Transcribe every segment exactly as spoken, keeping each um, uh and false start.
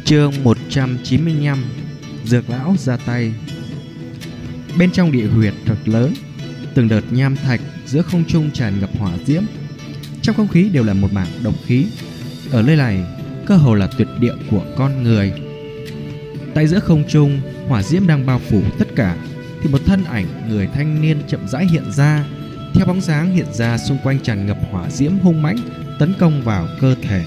Chương một trăm chín mươi lăm. Dược lão ra tay. Bên trong địa huyệt thật lớn, từng đợt nham thạch giữa không trung tràn ngập hỏa diễm. Trong không khí đều là một mảng độc khí. Ở nơi này cơ hồ là tuyệt địa của con người. Tại giữa không trung, hỏa diễm đang bao phủ tất cả, thì một thân ảnh người thanh niên chậm rãi hiện ra. Theo bóng dáng hiện ra, xung quanh tràn ngập hỏa diễm hung mãnh tấn công vào cơ thể.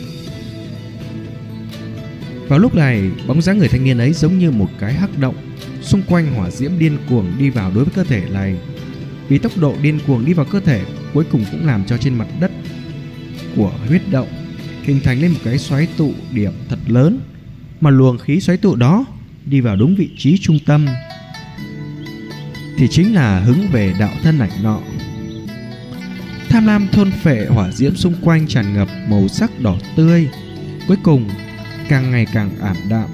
Vào lúc này, bóng dáng người thanh niên ấy giống như một cái hắc động, xung quanh hỏa diễm điên cuồng đi vào đối với cơ thể này. Vì tốc độ điên cuồng đi vào cơ thể, cuối cùng cũng làm cho trên mặt đất của huyết động hình thành lên một cái xoáy tụ điểm thật lớn, mà luồng khí xoáy tụ đó đi vào đúng vị trí trung tâm thì chính là hướng về đạo thân ảnh nọ. Tham lam thôn phệ hỏa diễm xung quanh tràn ngập màu sắc đỏ tươi, cuối cùng càng ngày càng ảm đạm.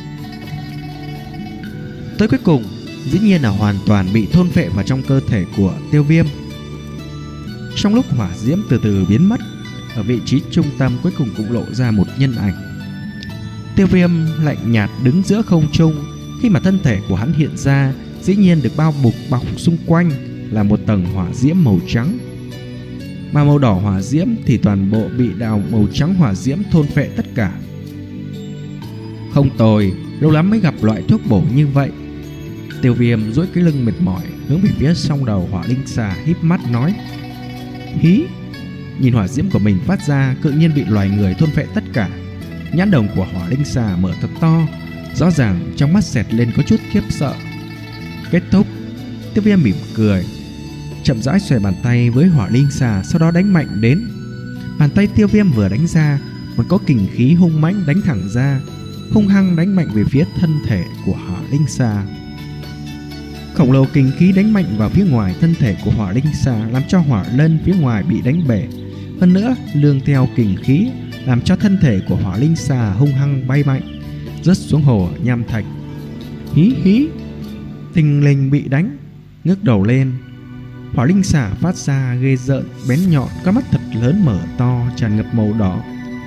Tới cuối cùng, dĩ nhiên là hoàn toàn bị thôn phệ vào trong cơ thể của Tiêu Viêm. Trong lúc hỏa diễm từ từ biến mất, ở vị trí trung tâm cuối cùng cũng lộ ra một nhân ảnh. Tiêu Viêm lạnh nhạt đứng giữa không trung. Khi mà thân thể của hắn hiện ra, dĩ nhiên được bao bọc bọc xung quanh là một tầng hỏa diễm màu trắng, mà màu đỏ hỏa diễm thì toàn bộ bị đạo màu trắng hỏa diễm thôn phệ tất cả. Không tồi, lâu lắm mới gặp loại thuốc bổ như vậy. Tiêu Viêm duỗi cái lưng mệt mỏi hướng về phía song đầu hỏa linh xà, híp mắt nói: hí. Nhìn hỏa diễm của mình phát ra, tự nhiên bị loài người thôn phệ tất cả. Nhãn đồng của hỏa linh xà mở thật to, rõ ràng trong mắt xẹt lên có chút khiếp sợ. Kết thúc. Tiêu Viêm mỉm cười, chậm rãi xòe bàn tay với hỏa linh xà, sau đó đánh mạnh đến. Bàn tay Tiêu Viêm vừa đánh ra, một có kình khí hung mãnh đánh thẳng ra, hung hăng đánh mạnh về phía thân thể của hỏa linh xà. Khổng lồ kình khí đánh mạnh vào phía ngoài thân thể của hỏa linh xà, làm cho hỏa lân phía ngoài bị đánh bể. Hơn nữa, lương theo kình khí làm cho thân thể của hỏa linh xà hung hăng bay mạnh, rớt xuống hồ nham thạch. Hí hí. Tinh linh bị đánh, ngước đầu lên. Hỏa linh xà phát ra ghê rợn bén nhọn, các mắt thật lớn mở to tràn ngập màu đỏ,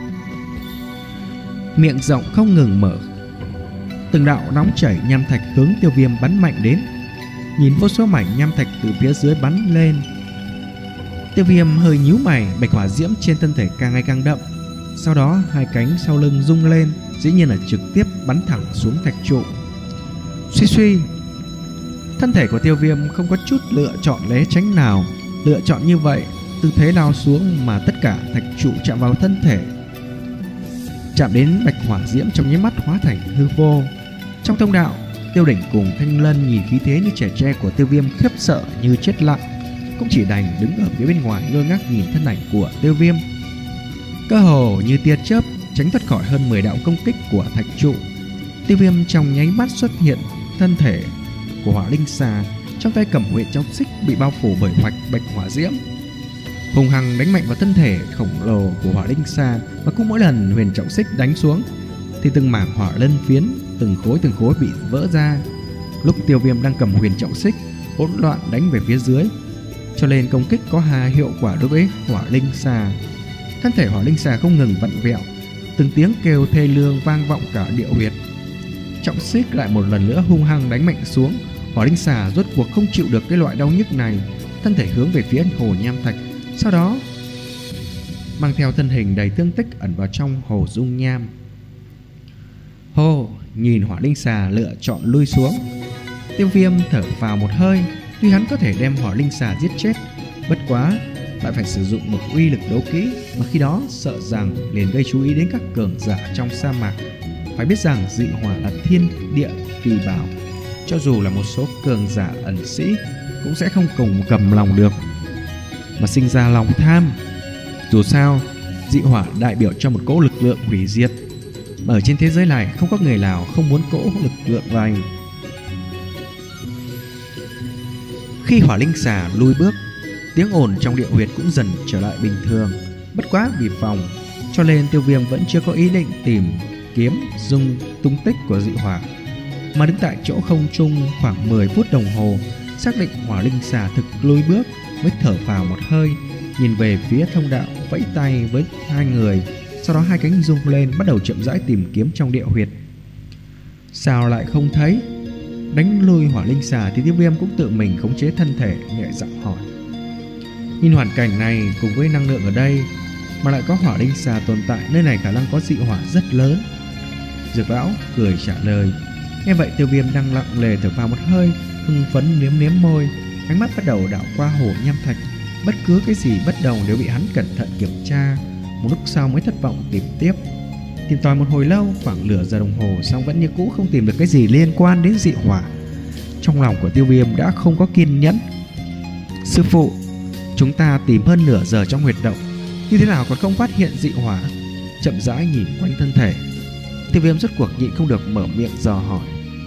miệng rộng không ngừng mở. Từng đạo nóng chảy nham thạch hướng Tiêu Viêm bắn mạnh đến. Nhìn vô số mảnh nham thạch từ phía dưới bắn lên, Tiêu Viêm hơi nhíu mày. Bạch hỏa diễm trên thân thể càng ngày càng đậm, sau đó hai cánh sau lưng rung lên, dĩ nhiên là trực tiếp bắn thẳng xuống thạch trụ. Suy suy. Thân thể của Tiêu Viêm không có chút lựa chọn né tránh nào. Lựa chọn như vậy, tư thế lao xuống mà tất cả thạch trụ chạm vào thân thể, chạm đến bạch hỏa diễm trong nháy mắt hóa thành hư vô. Trong thông đạo, Tiêu Đỉnh cùng Thanh Lân nhìn khí thế như trẻ tre của Tiêu Viêm, khiếp sợ như chết lặng, cũng chỉ đành đứng ở phía bên ngoài ngơ ngác nhìn thân ảnh của Tiêu Viêm. Cơ hồ như tia chớp tránh thoát khỏi hơn mười đạo công kích của thạch trụ. Tiêu Viêm trong nháy mắt xuất hiện thân thể của hỏa linh xà, trong tay cầm huyền trọng xích bị bao phủ bởi hoạch bạch hỏa diễm, hùng hăng đánh mạnh vào thân thể khổng lồ của hỏa linh xà. Và cũng mỗi lần huyền trọng xích đánh xuống thì từng mảng hỏa lân phiến, từng khối từng khối bị vỡ ra. Lúc Tiêu Viêm đang cầm huyền trọng xích hỗn loạn đánh về phía dưới, cho nên công kích có hà hiệu quả đối với hỏa linh xà. Thân thể hỏa linh xà không ngừng vặn vẹo, từng tiếng kêu thê lương vang vọng cả địa huyệt. Trọng xích lại một lần nữa hung hăng đánh mạnh xuống. Hỏa linh xà rốt cuộc không chịu được cái loại đau nhức này, thân thể hướng về phía hồ nham thạch, sau đó mang theo thân hình đầy thương tích ẩn vào trong hồ dung nham. Hồ nhìn hỏa linh xà lựa chọn lui xuống, Tiêu Viêm thở vào một hơi. Tuy hắn có thể đem hỏa linh xà giết chết, bất quá lại phải sử dụng một uy lực đấu kỹ, mà khi đó sợ rằng liền gây chú ý đến các cường giả trong sa mạc. Phải biết rằng dị hỏa là thiên địa kỳ bảo, cho dù là một số cường giả ẩn sĩ cũng sẽ không cùng cầm lòng được mà sinh ra lòng tham. Dù sao, dị hỏa đại biểu cho một cỗ lực lượng hủy diệt, mà ở trên thế giới này không có người nào không muốn cỗ lực lượng này. Khi hỏa linh xà lui bước, tiếng ồn trong địa huyệt cũng dần trở lại bình thường. Bất quá vì phòng, cho nên Tiêu Viêm vẫn chưa có ý định tìm kiếm dung tung tích của dị hỏa, mà đứng tại chỗ không trung khoảng mười phút đồng hồ, xác định hỏa linh xà thực lui bước mới thở vào một hơi, nhìn về phía thông đạo, vẫy tay với hai người, Sau đó hai cánh rung lên, bắt đầu chậm rãi tìm kiếm trong địa huyệt. Sao lại không thấy? Đánh lui hỏa linh xà thì Tiêu Viêm cũng tự mình khống chế thân thể, nhẹ giọng hỏi. Nhìn hoàn cảnh này cùng với năng lượng ở đây mà lại có hỏa linh xà tồn tại, nơi này khả năng có dị hỏa rất lớn. Dược lão cười trả lời. Nghe vậy Tiêu Viêm đang lặng lề thở vào một hơi, hưng phấn liếm liếm môi, ánh mắt bắt đầu đảo qua hồ nham thạch. Bất cứ cái gì bất đồng đều bị hắn cẩn thận kiểm tra. Một lúc sau mới thất vọng tìm tiếp. Tìm tòi một hồi lâu, khoảng nửa giờ đồng hồ, xong vẫn như cũ không tìm được cái gì liên quan đến dị hỏa. Trong lòng của Tiêu Viêm đã không có kiên nhẫn. Sư phụ, chúng ta tìm hơn nửa giờ trong huyệt động, như thế nào còn không phát hiện dị hỏa? Chậm rãi nhìn quanh thân thể, Tiêu Viêm rốt cuộc nhịn không được mở miệng dò hỏi.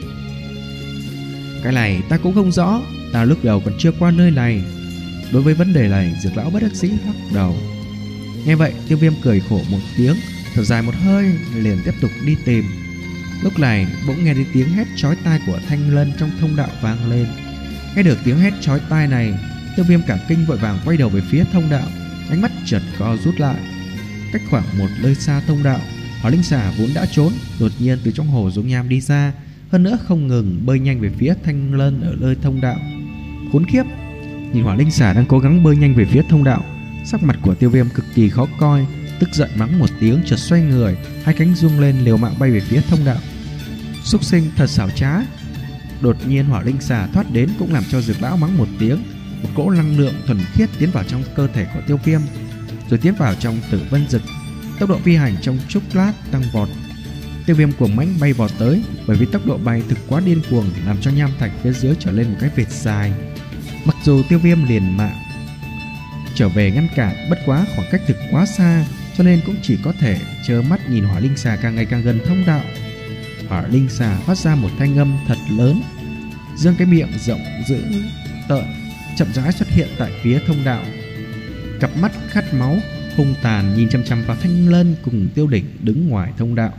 Cái này ta cũng không rõ, ta lúc đầu còn chưa qua nơi này. Đối với vấn đề này, Dược lão bất đắc dĩ lắc đầu. Nghe vậy Tiêu Viêm cười khổ một tiếng, thở dài một hơi, liền tiếp tục đi tìm. Lúc này bỗng nghe thấy tiếng hét chói tai của Thanh Lân trong thông đạo vang lên. Nghe được tiếng hét chói tai này, Tiêu Viêm cả kinh vội vàng quay đầu về phía thông đạo, ánh mắt chợt co rút lại. Cách khoảng một nơi xa thông đạo, hỏa linh xà vốn đã trốn, đột nhiên từ trong hồ dung nham đi ra, hơn nữa không ngừng bơi nhanh về phía Thanh Lân ở nơi thông đạo. Khốn kiếp! Nhìn hỏa linh xà đang cố gắng bơi nhanh về phía thông đạo, sắc mặt của Tiêu Viêm cực kỳ khó coi, tức giận mắng một tiếng, chợt xoay người, hai cánh rung lên liều mạng bay về phía thông đạo. Súc sinh thật xảo trá! Đột nhiên hỏa linh xà thoát đến cũng làm cho Dược lão mắng một tiếng. Một cỗ năng lượng thuần khiết tiến vào trong cơ thể của Tiêu Viêm, rồi tiến vào trong Tử Vân Dực. Tốc độ phi hành trong chốc lát tăng vọt. Tiêu Viêm cuồng mãnh bay vọt tới, bởi vì tốc độ bay thực quá điên cuồng, làm cho nham thạch phía dưới trở lên một cái vệt dài. Mặc dù Tiêu Viêm liền mạng trở về ngăn cản, bất quá khoảng cách thực quá xa, cho nên cũng chỉ có thể trơ mắt nhìn hỏa linh xà càng ngày càng gần thông đạo. Hỏa linh xà phát ra một thanh âm thật lớn, dương cái miệng rộng dữ tợn, chậm rãi xuất hiện tại phía thông đạo. Cặp mắt khát máu hung tàn nhìn chăm chăm vào Thanh Lân cùng Tiêu Đỉnh đứng ngoài thông đạo.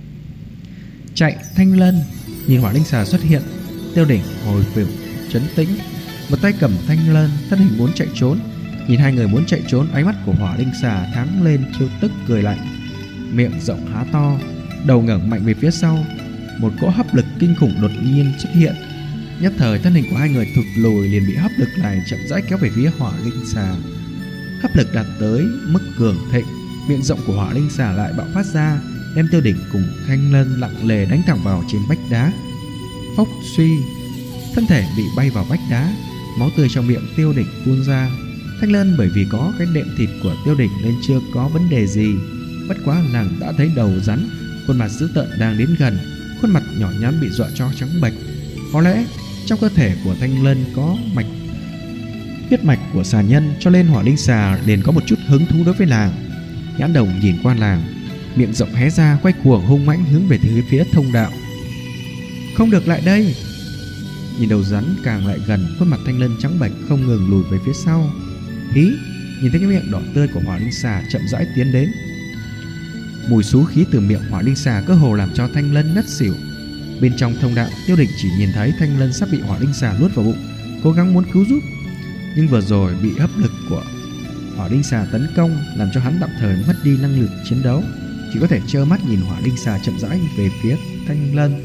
Chạy Thanh Lân! Nhìn hỏa linh xà xuất hiện, Tiêu Đỉnh hồi phục trấn tĩnh, một tay cầm Thanh Lân, thân hình muốn chạy trốn. Nhìn hai người muốn chạy trốn, ánh mắt của hỏa linh xà thắng lên trêu tức cười lạnh, miệng rộng há to, đầu ngẩng mạnh về phía sau. Một cỗ hấp lực kinh khủng đột nhiên xuất hiện, nhất thời thân hình của hai người thụt lùi, liền bị hấp lực này chậm rãi kéo về phía hỏa linh xà. Hấp lực đạt tới mức cường thịnh, miệng rộng của hỏa linh xà lại bạo phát ra, đem Tiêu Đỉnh cùng Thanh Lân lặng lề đánh thẳng vào trên vách đá. Phốc suy, thân thể bị bay vào vách đá, máu tươi trong miệng Tiêu Đỉnh phun ra. Thanh Lân bởi vì có cái đệm thịt của Tiêu Đỉnh nên chưa có vấn đề gì, bất quá nàng đã thấy đầu rắn, khuôn mặt dữ tợn đang đến gần, khuôn mặt nhỏ nhắn bị dọa cho trắng bệch. Có lẽ trong cơ thể của Thanh Lân có mạch huyết mạch của xà nhân, cho nên hỏa linh xà liền có một chút hứng thú đối với nàng. Nhãn đồng nhìn qua nàng, miệng rộng hé ra, quay cuồng hung mãnh hướng về phía thông đạo. Không được, lại đây! Nhìn đầu rắn càng lại gần, khuôn mặt Thanh Lân trắng bệch không ngừng lùi về phía sau. Hí! Nhìn thấy cái miệng đỏ tươi của hỏa linh xà chậm rãi tiến đến. Mùi xú khí từ miệng hỏa linh xà cơ hồ làm cho Thanh Lân ngất xỉu. Bên trong thông đạo, Tiêu Đỉnh chỉ nhìn thấy Thanh Lân sắp bị hỏa linh xà nuốt vào bụng, cố gắng muốn cứu giúp, nhưng vừa rồi bị hấp lực của hỏa linh xà tấn công, làm cho hắn tạm thời mất đi năng lực chiến đấu, chỉ có thể trơ mắt nhìn hỏa linh xà chậm rãi về phía Thanh Lân.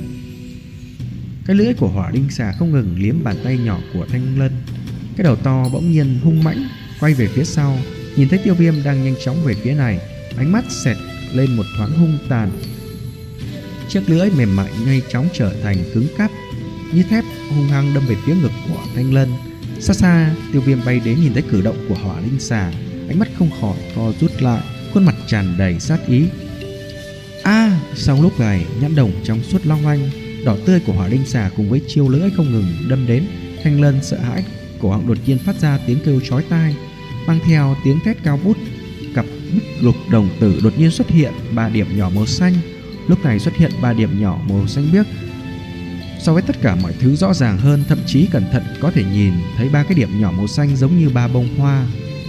Cái lưỡi của hỏa linh xà không ngừng liếm bàn tay nhỏ của Thanh Lân. Cái đầu to bỗng nhiên hung mãnh quay về phía sau, nhìn thấy Tiêu Viêm đang nhanh chóng về phía này, ánh mắt xẹt lên một thoáng hung tàn. Chiếc lưỡi mềm mại nhanh chóng trở thành cứng cáp như thép, hung hăng đâm về phía ngực của Thanh Lân. Xa xa, Tiêu Viêm bay đến nhìn thấy cử động của hỏa linh xà, ánh mắt không khỏi co rút lại, khuôn mặt tràn đầy sát ý. A! À, sau lúc này, nhãn đồng trong suốt long lanh đỏ tươi của hỏa linh xà cùng với chiêu lưỡi không ngừng đâm đến. Thanh Lân sợ hãi, cổ họng đột nhiên phát ra tiếng kêu chói tai, mang theo tiếng thét cao vút. Cặp bích lục đồng tử đột nhiên xuất hiện ba điểm nhỏ màu xanh. Lúc này xuất hiện ba điểm nhỏ màu xanh biếc, so với tất cả mọi thứ rõ ràng hơn, thậm chí cẩn thận có thể nhìn thấy ba cái điểm nhỏ màu xanh giống như ba bông hoa.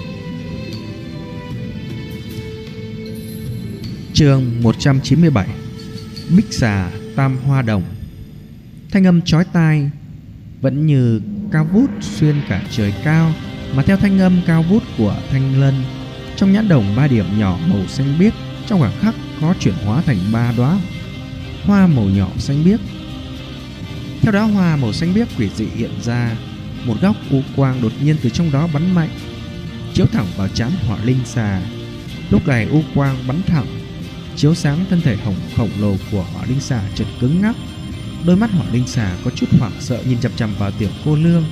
Chương một trăm chín mươi bảy. Bích xà tam hoa đồng. Thanh âm chói tai vẫn như cao vút xuyên cả trời cao, mà theo thanh âm cao vút của Thanh Lân, trong nhãn đồng ba điểm nhỏ màu xanh biếc trong khoảnh khắc có chuyển hóa thành ba đóa hoa màu nhỏ xanh biếc. Theo đóa hoa màu xanh biếc quỷ dị hiện ra, một góc u quang đột nhiên từ trong đó bắn mạnh, chiếu thẳng vào trán Hỏa Linh Xà. Lúc này u quang bắn thẳng, chiếu sáng thân thể hồng khổng lồ của Hỏa Linh Xà chợt cứng ngắc. Đôi mắt Hỏa Linh Xà có chút hoảng sợ nhìn chằm chằm vào tiểu cô nương.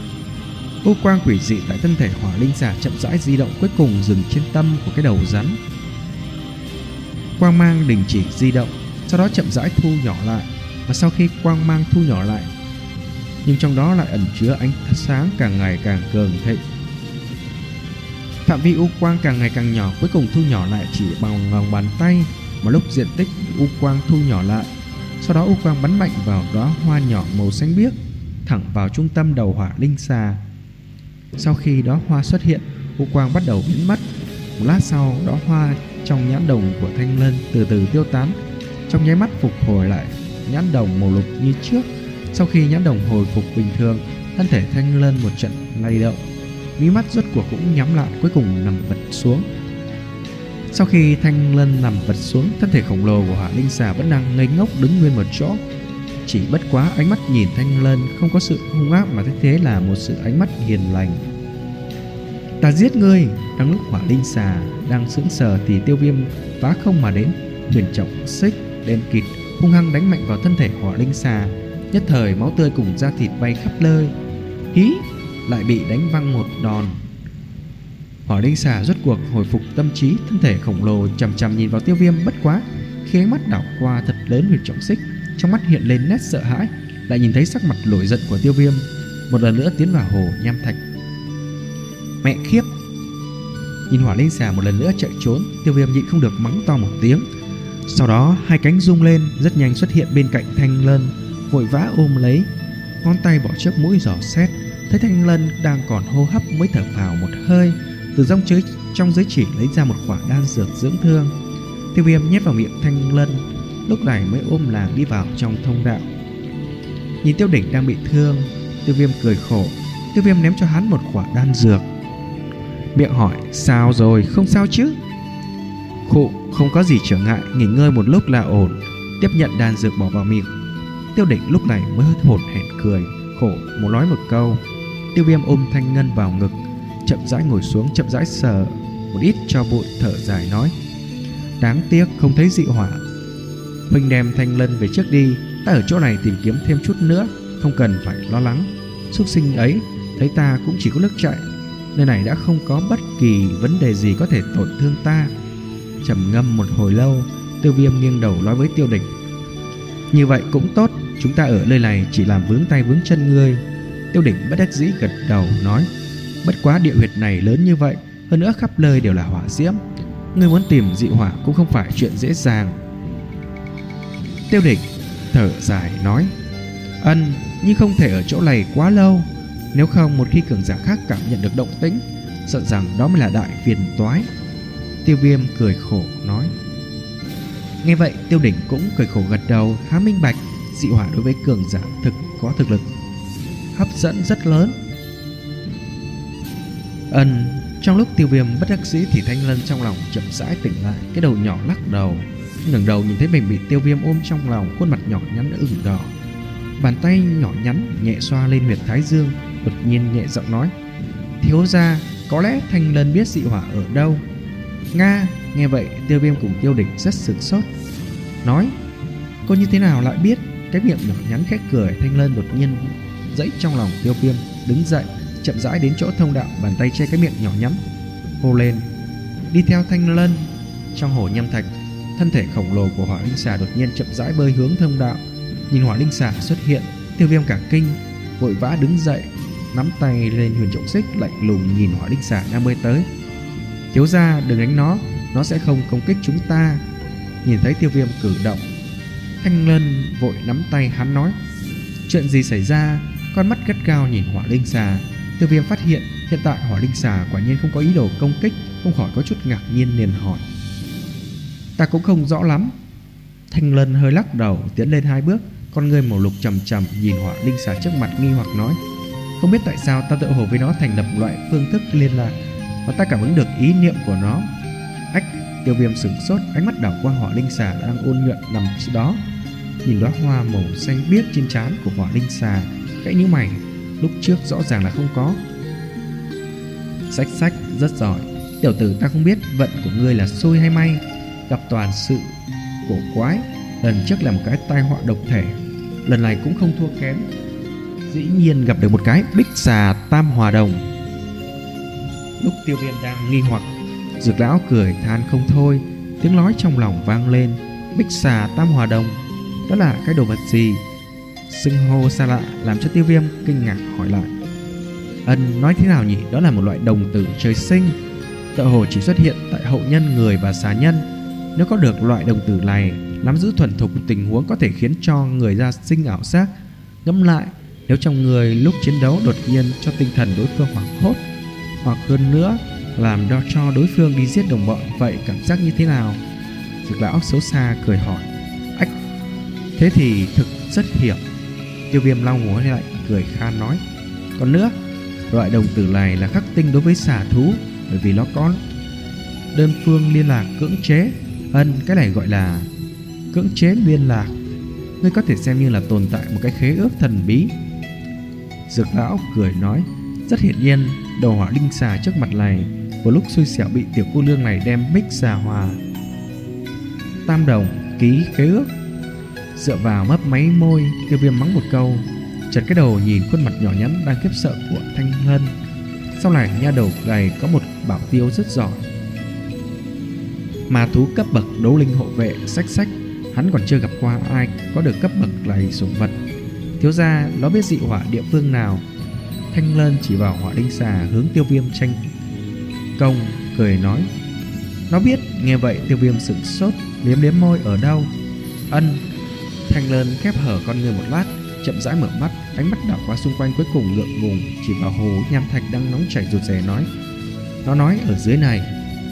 U quang quỷ dị tại thân thể Hỏa Linh Xà chậm rãi di động, cuối cùng dừng trên tâm của cái đầu rắn. Quang mang đình chỉ di động, sau đó chậm rãi thu nhỏ lại. Và sau khi quang mang thu nhỏ lại, nhưng trong đó lại ẩn chứa ánh sáng càng ngày càng cường thịnh. Phạm vi u quang càng ngày càng nhỏ, cuối cùng thu nhỏ lại chỉ bằng lòng bàn tay. Mà lúc diện tích u quang thu nhỏ lại, sau đó u quang bắn mạnh vào đóa hoa nhỏ màu xanh biếc, thẳng vào trung tâm đầu Hỏa Linh Xà. Sau khi đóa hoa xuất hiện, u quang bắt đầu biến mất. Một lát sau, đóa hoa trong nhãn đồng của Thanh Lân từ từ tiêu tán, trong nháy mắt phục hồi lại nhãn đồng màu lục như trước. Sau khi nhãn đồng hồi phục bình thường, thân thể Thanh Lân một trận lay động, mí mắt rốt cuộc cũng nhắm lại, cuối cùng nằm vật xuống. Sau khi Thanh Lân nằm vật xuống, thân thể khổng lồ của Hỏa Linh Xà vẫn đang ngây ngốc đứng nguyên một chỗ. Chỉ bất quá ánh mắt nhìn Thanh Lân không có sự hung ác, mà thay thế là một sự ánh mắt hiền lành. Ta giết ngươi! Đang lúc Hỏa Linh Xà đang sững sờ thì Tiêu Viêm phá không mà đến, huyền trọng xích đen kịt hung hăng đánh mạnh vào thân thể Hỏa Linh Xà. Nhất thời máu tươi cùng da thịt bay khắp nơi. Hí! Lại bị đánh văng một đòn. Hỏa Linh Xà rốt cuộc hồi phục tâm trí, thân thể khổng lồ chằm chằm nhìn vào Tiêu Viêm. Bất quá khi ánh mắt đảo qua thật lớn huyền trọng xích, trong mắt hiện lên nét sợ hãi, lại nhìn thấy sắc mặt nổi giận của Tiêu Viêm, một lần nữa tiến vào hồ nham thạch. Mẹ khiếp! Nhìn Hỏa Linh Xà một lần nữa chạy trốn, Tiêu Viêm nhịn không được mắng to một tiếng. Sau đó hai cánh rung lên, rất nhanh xuất hiện bên cạnh Thanh Lân, vội vã ôm lấy, ngón tay bỏ trước mũi dò xét. Thấy Thanh Lân đang còn hô hấp mới thở phào một hơi, từ trong giới trong giới chỉ lấy ra một quả đan dược dưỡng thương. Tiêu Viêm nhét vào miệng Thanh Lân, lúc này mới ôm nàng đi vào trong thông đạo. Nhìn Tiêu Đỉnh đang bị thương, Tiêu Viêm cười khổ. Tiêu Viêm ném cho hắn một quả đan dược, miệng hỏi: sao rồi, không sao chứ? Khụ, không có gì trở ngại, nghỉ ngơi một lúc là ổn. Tiếp nhận đan dược bỏ vào miệng, Tiêu Đỉnh lúc này mới hơi hổn hển cười khổ, muốn nói một câu. Tiêu Viêm ôm Thanh Ngân vào ngực, chậm rãi ngồi xuống, chậm rãi sờ một ít cho bụi, thở dài nói: đáng tiếc không thấy dị hỏa. Huynh đem Thanh Lân về trước đi, ta ở chỗ này tìm kiếm thêm chút nữa, không cần phải lo lắng. Súc sinh ấy thấy ta cũng chỉ có nước chạy, nơi này đã không có bất kỳ vấn đề gì có thể tổn thương ta. Trầm ngâm một hồi lâu, Tiêu Viêm nghiêng đầu nói với Tiêu Đỉnh: như vậy cũng tốt, chúng ta ở nơi này chỉ làm vướng tay vướng chân ngươi. Tiêu Đỉnh bất đắc dĩ gật đầu nói: bất quá địa huyệt này lớn như vậy, hơn nữa khắp nơi đều là hỏa diễm, ngươi muốn tìm dị hỏa cũng không phải chuyện dễ dàng. Tiêu Đỉnh thở dài nói: ân, nhưng không thể ở chỗ này quá lâu, nếu không một khi cường giả khác cảm nhận được động tĩnh, sợ rằng đó mới là đại phiền toái. Tiêu Viêm cười khổ nói. Nghe vậy Tiêu Đỉnh cũng cười khổ gật đầu, há minh bạch dị hỏa đối với cường giả thực có thực lực hấp dẫn rất lớn. Ân. Trong lúc Tiêu Viêm bất đắc dĩ thì Thanh Lân trong lòng chậm rãi tỉnh lại, cái đầu nhỏ lắc đầu, ngẩng đầu nhìn thấy mình bị Tiêu Viêm ôm trong lòng, khuôn mặt nhỏ nhắn ửng đỏ, bàn tay nhỏ nhắn nhẹ xoa lên huyệt thái dương, đột nhiên nhẹ giọng nói: thiếu gia, có lẽ Thanh Lân biết dị hỏa ở đâu. Nga. Nghe vậy Tiêu Viêm cùng Tiêu Đỉnh rất sửng sốt, nói: cô như thế nào lại biết? Cái miệng nhỏ nhắn khẽ cười. Thanh Lân đột nhiên dẫy trong lòng Tiêu Viêm, đứng dậy chậm rãi đến chỗ thông đạo, bàn tay che cái miệng nhỏ nhắn, hô lên: đi theo Thanh Lân. Trong hồ nham thạch, thân thể khổng lồ của Hỏa Linh Xà đột nhiên chậm rãi bơi hướng thông đạo. Nhìn Hỏa Linh Xà xuất hiện, Tiêu Viêm cả kinh, vội vã đứng dậy, nắm tay lên huyền trọng xích, lạnh lùng nhìn Hỏa Linh Xà đang bơi tới. Thiếu gia, đừng đánh nó, nó sẽ không công kích chúng ta. Nhìn thấy Tiêu Viêm cử động, Thanh Lân vội nắm tay hắn nói: chuyện gì xảy ra? Con mắt gắt gao nhìn Hỏa Linh Xà. Tiêu Viêm phát hiện hiện tại Hỏa Linh Xà quả nhiên không có ý đồ công kích, không khỏi có chút ngạc nhiên liền hỏi: ta cũng không rõ lắm. Thanh Lân hơi lắc đầu, tiến lên hai bước, con ngươi màu lục trầm trầm nhìn Hỏa Linh Xà trước mặt, nghi hoặc nói: không biết tại sao ta tự hồ với nó thành lập loại phương thức liên lạc, và ta cảm ứng được ý niệm của nó. Ách, Tiêu Viêm sửng sốt, ánh mắt đảo qua hỏa linh xà đang ôn nhuận nằm đó, nhìn đóa hoa màu xanh biếc trên trán của hỏa linh xà, khẽ nhíu mày. Lúc trước rõ ràng là không có. Sách sách, rất giỏi. Tiểu tử, ta không biết vận của ngươi là xui hay may, gặp toàn sự cổ quái. Lần trước là một cái tai họa độc thể, lần này cũng không thua kém. Dĩ nhiên gặp được một cái bích xà tam hòa đồng. Lúc Tiêu Viêm đang nghi hoặc, Dược lão cười than không thôi, tiếng nói trong lòng vang lên. Bích xà tam hòa đồng, đó là cái đồ vật gì? Xưng hô xa lạ làm cho Tiêu Viêm kinh ngạc hỏi lại. Ân, nói thế nào nhỉ? Đó là một loại đồng tử trời sinh, tựa hồ chỉ xuất hiện tại hậu nhân người và xà nhân. Nếu có được loại đồng tử này, nắm giữ thuần thục tình huống có thể khiến cho người ra sinh ảo giác. Ngẫm lại, nếu trong người lúc chiến đấu đột nhiên cho tinh thần đối phương hoảng hốt, hoặc hơn nữa làm cho cho đối phương đi giết đồng bọn, vậy cảm giác như thế nào? Dược lão xấu xa cười hỏi. Ách, thế thì thực rất hiểm. Tiêu Viêm lau mồ hôi lạnh cười khan nói. Còn nữa, loại đồng tử này là khắc tinh đối với xà thú, bởi vì nó có đơn phương liên lạc cưỡng chế. Ân, cái này gọi là cưỡng chế liên lạc. Ngươi có thể xem như là tồn tại một cái khế ước thần bí. Dược lão cười nói. Rất hiển nhiên, đầu hỏa linh xà trước mặt này vừa lúc xui xẻo bị tiểu cô nương này đem bích xà hòa tam đồng ký khế ước. Dựa vào mấp máy môi, Tiêu Viêm mắng một câu, chật cái đầu nhìn khuôn mặt nhỏ nhắn đang khiếp sợ của Thanh Lân. Sau này nha đầu này có một bảo tiêu rất giỏi, ma thú cấp bậc đấu linh hộ vệ. Sách sách, hắn còn chưa gặp qua ai có được cấp bậc này sủng vật. Thiếu gia, nó biết dị hỏa địa phương nào? Thanh Lân chỉ vào hỏa linh xà hướng Tiêu Viêm tranh công, cười nói. Nó biết. Nghe vậy Tiêu Viêm sửng sốt, liếm liếm môi. Ở đâu? Ân. Thanh Lân khép hở con ngươi một lát, chậm rãi mở mắt, ánh mắt đảo qua xung quanh, cuối cùng ngượng ngùng chỉ vào hồ nham thạch đang nóng chảy rụt rè nói. Nó nói ở dưới này.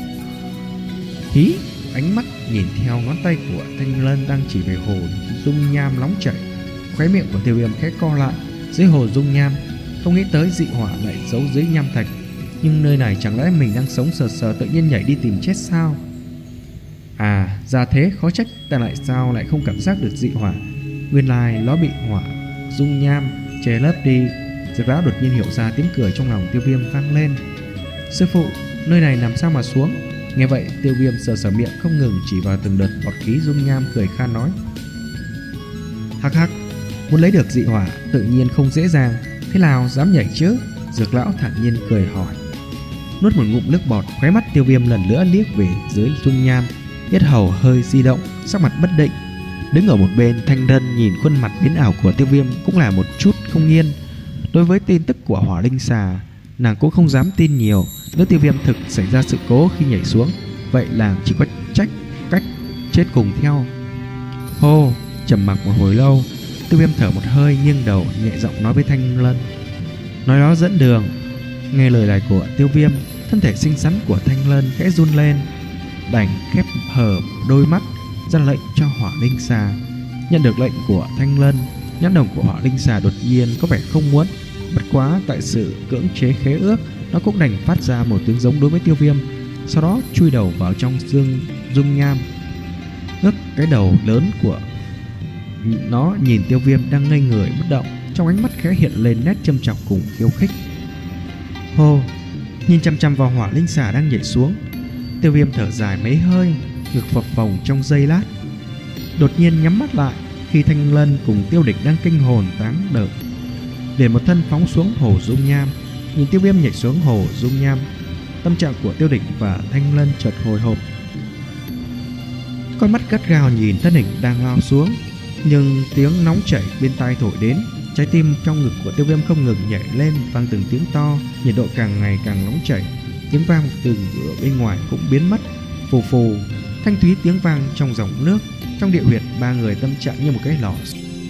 Hí. Ánh mắt nhìn theo ngón tay của Thanh Lân đang chỉ về hồ dung nham nóng chảy, khóe miệng của Tiêu Viêm khẽ co lại. Dưới hồ dung nham, không nghĩ tới dị hỏa lại giấu dưới nham thạch. Nhưng nơi này chẳng lẽ mình đang sống sờ sờ tự nhiên nhảy đi tìm chết sao? À, ra thế, khó trách ta lại sao lại không cảm giác được dị hỏa. Nguyên lai nó bị hỏa dung nham che lấp đi. Dược lão đột nhiên hiểu ra, tiếng cười trong lòng Tiêu Viêm vang lên. Sư phụ, nơi này làm sao mà xuống? Nghe vậy Tiêu Viêm sờ sờ miệng, không ngừng chỉ vào từng đợt bọt khí dung nham, cười khan nói. Hắc hắc, muốn lấy được dị hỏa tự nhiên không dễ dàng, thế nào dám nhảy chứ? Dược lão thản nhiên cười hỏi. Nuốt một ngụm nước bọt, khóe mắt Tiêu Viêm lần nữa liếc về dưới dung nham, yết hầu hơi di động, sắc mặt bất định. Đứng ở một bên, Thanh Lân nhìn khuôn mặt biến ảo của Tiêu Viêm cũng là một chút không yên. Đối với tin tức của hỏa linh xà, nàng cũng không dám tin nhiều. Nếu Tiêu Viêm thực xảy ra sự cố khi nhảy xuống, vậy làng chỉ có trách cách chết cùng theo. Hô, trầm mặc một hồi lâu, Tiêu Viêm thở một hơi, nghiêng đầu nhẹ giọng nói với Thanh Lân. Nói đó dẫn đường. Nghe lời này của Tiêu Viêm, thân thể xinh xắn của Thanh Lân khẽ run lên, đành khép hờ đôi mắt ra lệnh cho hỏa linh xà. Nhận được lệnh của Thanh Lân, nhãn đồng của hỏa linh xà đột nhiên có vẻ không muốn. Bất quá tại sự cưỡng chế khế ước, nó cũng đành phát ra một tiếng giống đối với Tiêu Viêm, sau đó chui đầu vào trong dương dung nham. Ngước cái đầu lớn của nó nhìn Tiêu Viêm đang ngây người bất động, trong ánh mắt khẽ hiện lên nét châm chọc cùng khiêu khích. Hô, nhìn chăm chăm vào hỏa linh xà đang nhảy xuống, Tiêu Viêm thở dài mấy hơi, ngực phập phồng trong giây lát, đột nhiên nhắm mắt lại. Khi Thanh Lân cùng Tiêu Địch đang kinh hồn táng đợt, để một thân phóng xuống hồ dung nham. Nhìn Tiêu Viêm nhảy xuống hồ dung nham, tâm trạng của Tiêu Địch và Thanh Lân chợt hồi hộp, con mắt gắt gao nhìn thân hình đang lao xuống. Nhưng tiếng nóng chảy bên tai thổi đến, trái tim trong ngực của Tiêu Viêm không ngừng nhảy lên, vang từng tiếng to, nhiệt độ càng ngày càng nóng chảy. Tiếng vang từ ở bên ngoài cũng biến mất, phù phù, thanh thúy tiếng vang trong dòng nước. Trong địa huyệt, ba người tâm trạng như một cái lò.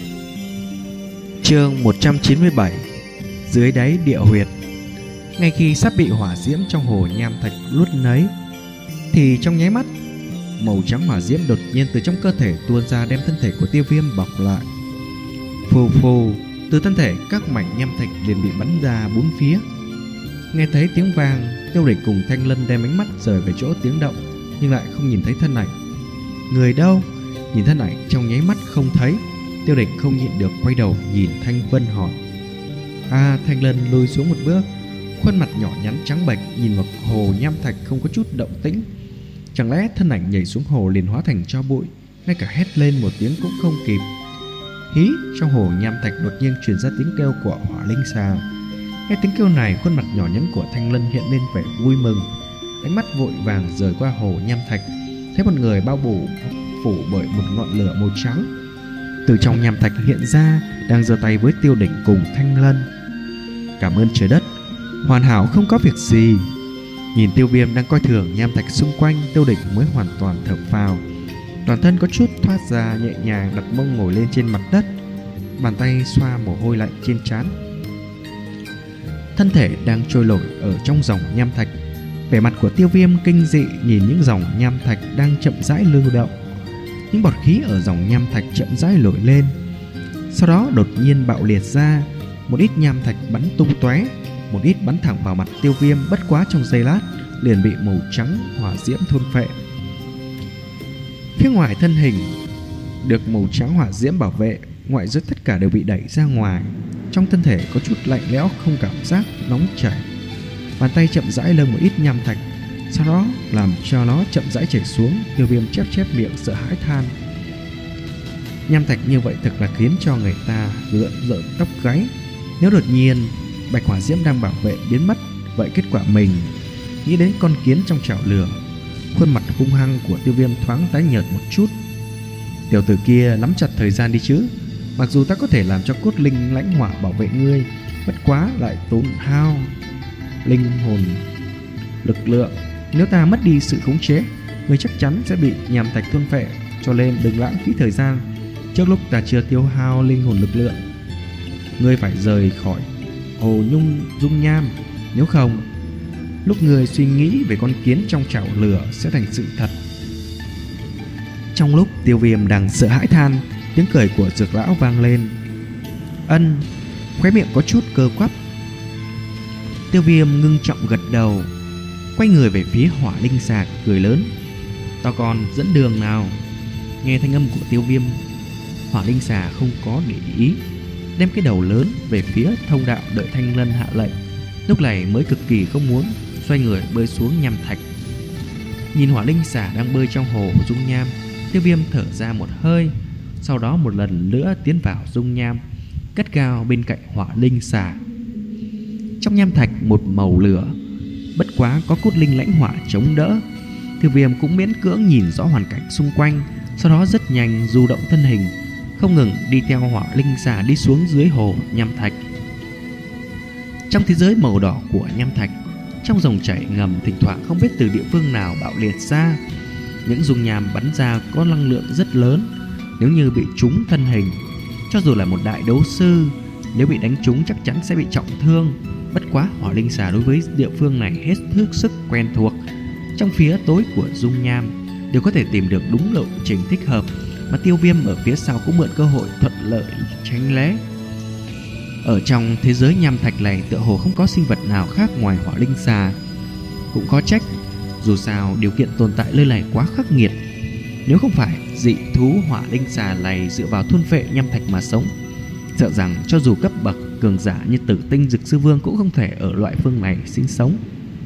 Chương một trăm chín mươi bảy. Dưới đáy địa huyệt. Ngay khi sắp bị hỏa diễm trong hồ nham thạch nuốt nấy, thì trong nháy mắt, màu trắng hỏa diễm đột nhiên từ trong cơ thể tuôn ra, đem thân thể của Tiêu Viêm bọc lại. Phù phù, từ thân thể các mảnh nham thạch liền bị bắn ra bốn phía. Nghe thấy tiếng vang, Tiêu Địch cùng Thanh Lân đem ánh mắt rời về chỗ tiếng động, nhưng lại không nhìn thấy thân ảnh. Người đâu? Nhìn thân ảnh trong nháy mắt không thấy, Tiêu Đỉnh không nhịn được quay đầu nhìn Thanh Vân hỏi. À, Thanh Lân lùi xuống một bước, khuôn mặt nhỏ nhắn trắng bệch nhìn vào hồ nham thạch không có chút động tĩnh. Chẳng lẽ thân ảnh nhảy xuống hồ liền hóa thành tro bụi, ngay cả hét lên một tiếng cũng không kịp. Hí, trong hồ nham thạch đột nhiên truyền ra tiếng kêu của Hỏa Linh Xà. Nghe tiếng kêu này, khuôn mặt nhỏ nhắn của Thanh Lân hiện lên vẻ vui mừng, ánh mắt vội vàng rời qua hồ nham thạch, thấy một người bao phủ phủ bởi một ngọn lửa màu trắng từ trong nham thạch hiện ra, đang giơ tay với Tiêu Đỉnh cùng Thanh Lân. Cảm ơn trời đất, hoàn hảo không có việc gì. Nhìn Tiêu Viêm đang coi thường nham thạch xung quanh, Tiêu Đỉnh mới hoàn toàn thở phào, toàn thân có chút thoát ra nhẹ nhàng, đặt mông ngồi lên trên mặt đất, bàn tay xoa mồ hôi lạnh trên trán. Thân thể đang trôi nổi ở trong dòng nham thạch. Vẻ mặt của Tiêu Viêm kinh dị nhìn những dòng nham thạch đang chậm rãi lưu động. Những bọt khí ở dòng nham thạch chậm rãi nổi lên, sau đó đột nhiên bạo liệt ra. Một ít nham thạch bắn tung tóe, một ít bắn thẳng vào mặt Tiêu Viêm, bất quá trong giây lát liền bị màu trắng hỏa diễm thôn phệ. Phía ngoài thân hình được màu trắng hỏa diễm bảo vệ, ngoại giới tất cả đều bị đẩy ra ngoài. Trong thân thể có chút lạnh lẽo, không cảm giác nóng chảy. Bàn tay chậm rãi lơ một ít nham thạch, sau đó làm cho nó chậm rãi chảy xuống. Tiêu Viêm chép chép miệng sợ hãi than. Nham thạch như vậy thật là khiến cho người ta rợn rợn tóc gáy. Nếu đột nhiên bạch hỏa diễm đang bảo vệ biến mất, vậy kết quả mình nghĩ đến con kiến trong chảo lửa. Khuôn mặt hung hăng của Tiêu Viêm thoáng tái nhợt một chút. Tiểu tử kia nắm chặt thời gian đi chứ. Mặc dù ta có thể làm cho cốt linh lãnh hỏa bảo vệ ngươi, bất quá lại tốn hao linh hồn lực lượng. Nếu ta mất đi sự khống chế, ngươi chắc chắn sẽ bị nham thạch thôn phệ. Cho nên đừng lãng phí thời gian trước lúc ta chưa tiêu hao linh hồn lực lượng. Ngươi phải rời khỏi hồ nhung dung nham, nếu không lúc ngươi suy nghĩ về con kiến trong chảo lửa sẽ thành sự thật. Trong lúc Tiêu Viêm đang sợ hãi than, tiếng cười của Dược lão vang lên. Ân, khóe miệng có chút cơ quắp. Tiêu Viêm ngưng trọng gật đầu, quay người về phía Hỏa Linh Xà cười lớn. Tao còn dẫn đường nào? Nghe thanh âm của Tiêu Viêm, Hỏa Linh Xà không có để ý, đem cái đầu lớn về phía thông đạo đợi Thanh Lân hạ lệnh. Lúc này mới cực kỳ không muốn xoay người bơi xuống nham thạch. Nhìn Hỏa Linh Xà đang bơi trong hồ dung nham, Tiêu Viêm thở ra một hơi, sau đó một lần nữa tiến vào dung nham, cất cao bên cạnh Hỏa Linh Xà. Trong nham thạch một màu lửa, bất quá có cốt linh lãnh hỏa chống đỡ. Tiêu Viêm cũng miễn cưỡng nhìn rõ hoàn cảnh xung quanh, sau đó rất nhanh du động thân hình, không ngừng đi theo Hỏa Linh Xà đi xuống dưới hồ nham thạch. Trong thế giới màu đỏ của nham thạch, trong dòng chảy ngầm thỉnh thoảng không biết từ địa phương nào bạo liệt ra. Những dung nham bắn ra có năng lượng rất lớn, nếu như bị trúng thân hình, cho dù là một đại đấu sư, nếu bị đánh trúng chắc chắn sẽ bị trọng thương. Bất quá Hỏa Linh Xà đối với địa phương này hết thức sức quen thuộc. Trong phía tối của dung nham đều có thể tìm được đúng lộ trình thích hợp, mà Tiêu Viêm ở phía sau cũng mượn cơ hội thuận lợi tránh né. Ở trong thế giới nham thạch này tựa hồ không có sinh vật nào khác ngoài Hỏa Linh Xà. Cũng có trách, dù sao điều kiện tồn tại nơi này quá khắc nghiệt. Nếu không phải dị thú Hỏa Linh Xà này dựa vào thôn phệ nham thạch mà sống, sợ rằng cho dù cấp bậc cường giả như Tử Tinh Dực Sư Vương cũng không thể ở loại phương này sinh sống.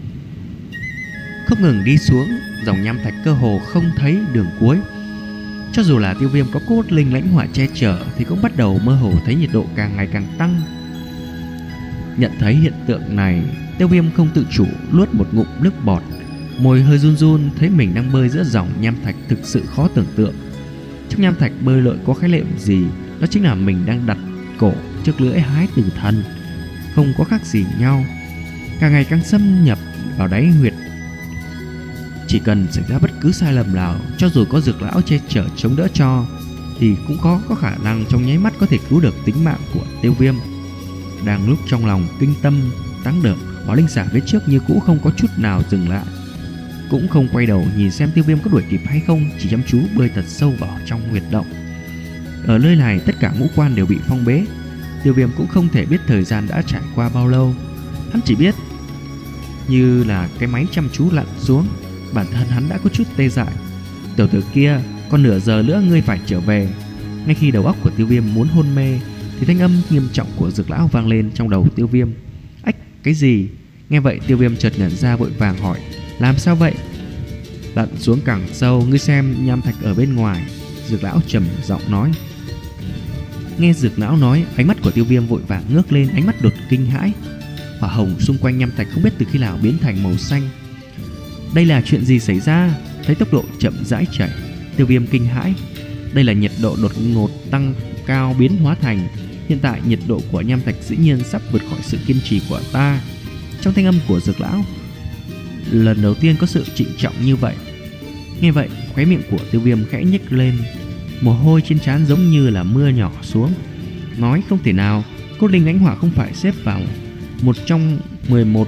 Không ngừng đi xuống, dòng nham thạch cơ hồ không thấy đường cuối. Cho dù là Tiêu Viêm có cốt linh lãnh hỏa che chở thì cũng bắt đầu mơ hồ thấy nhiệt độ càng ngày càng tăng. Nhận thấy hiện tượng này, Tiêu Viêm không tự chủ nuốt một ngụm nước bọt, môi hơi run run, thấy mình đang bơi giữa dòng nham thạch thực sự khó tưởng tượng. Trong nham thạch bơi lội có khái niệm gì, đó chính là mình đang đặt cổ trước lưỡi hái tử thần, không có khác gì nhau, càng ngày càng xâm nhập vào đáy huyệt. Chỉ cần xảy ra bất cứ sai lầm nào, cho dù có Dược lão che chở chống đỡ cho, thì cũng có có khả năng trong nháy mắt có thể cứu được tính mạng của Tiêu Viêm. Đang lúc trong lòng kinh tâm tăng đợt, Hỏa Linh Xà phía trước như cũ không có chút nào dừng lại, cũng không quay đầu nhìn xem Tiêu Viêm có đuổi kịp hay không, chỉ chăm chú bơi thật sâu vào trong huyệt động. Ở nơi này tất cả ngũ quan đều bị phong bế. Tiêu Viêm cũng không thể biết thời gian đã trải qua bao lâu. Hắn chỉ biết như là cái máy chăm chú lặn xuống, bản thân hắn đã có chút tê dại. Tiểu tử kia, còn nửa giờ nữa ngươi phải trở về. Ngay khi đầu óc của Tiêu Viêm muốn hôn mê thì thanh âm nghiêm trọng của Dược lão vang lên trong đầu Tiêu Viêm. Ách, cái gì? Nghe vậy Tiêu Viêm chợt nhận ra, vội vàng hỏi: làm sao vậy? Lặn xuống càng sâu, ngươi xem nham thạch ở bên ngoài. Dược lão trầm giọng nói. Nghe Dược lão nói, ánh mắt của Tiêu Viêm vội vàng ngước lên, ánh mắt đột kinh hãi. Hỏa hồng xung quanh nham thạch không biết từ khi nào biến thành màu xanh. Đây là chuyện gì xảy ra? Thấy tốc độ chậm rãi chảy, Tiêu Viêm kinh hãi. Đây là nhiệt độ đột ngột tăng cao biến hóa thành. Hiện tại nhiệt độ của nham thạch dĩ nhiên sắp vượt khỏi sự kiên trì của ta. Trong thanh âm của Dược lão lần đầu tiên có sự trịnh trọng như vậy. Nghe vậy, khóe miệng của Tiêu Viêm khẽ nhếch lên, mồ hôi trên trán giống như là mưa nhỏ xuống. Nói không thể nào, cốt linh lãnh hỏa không phải xếp vào một trong mười một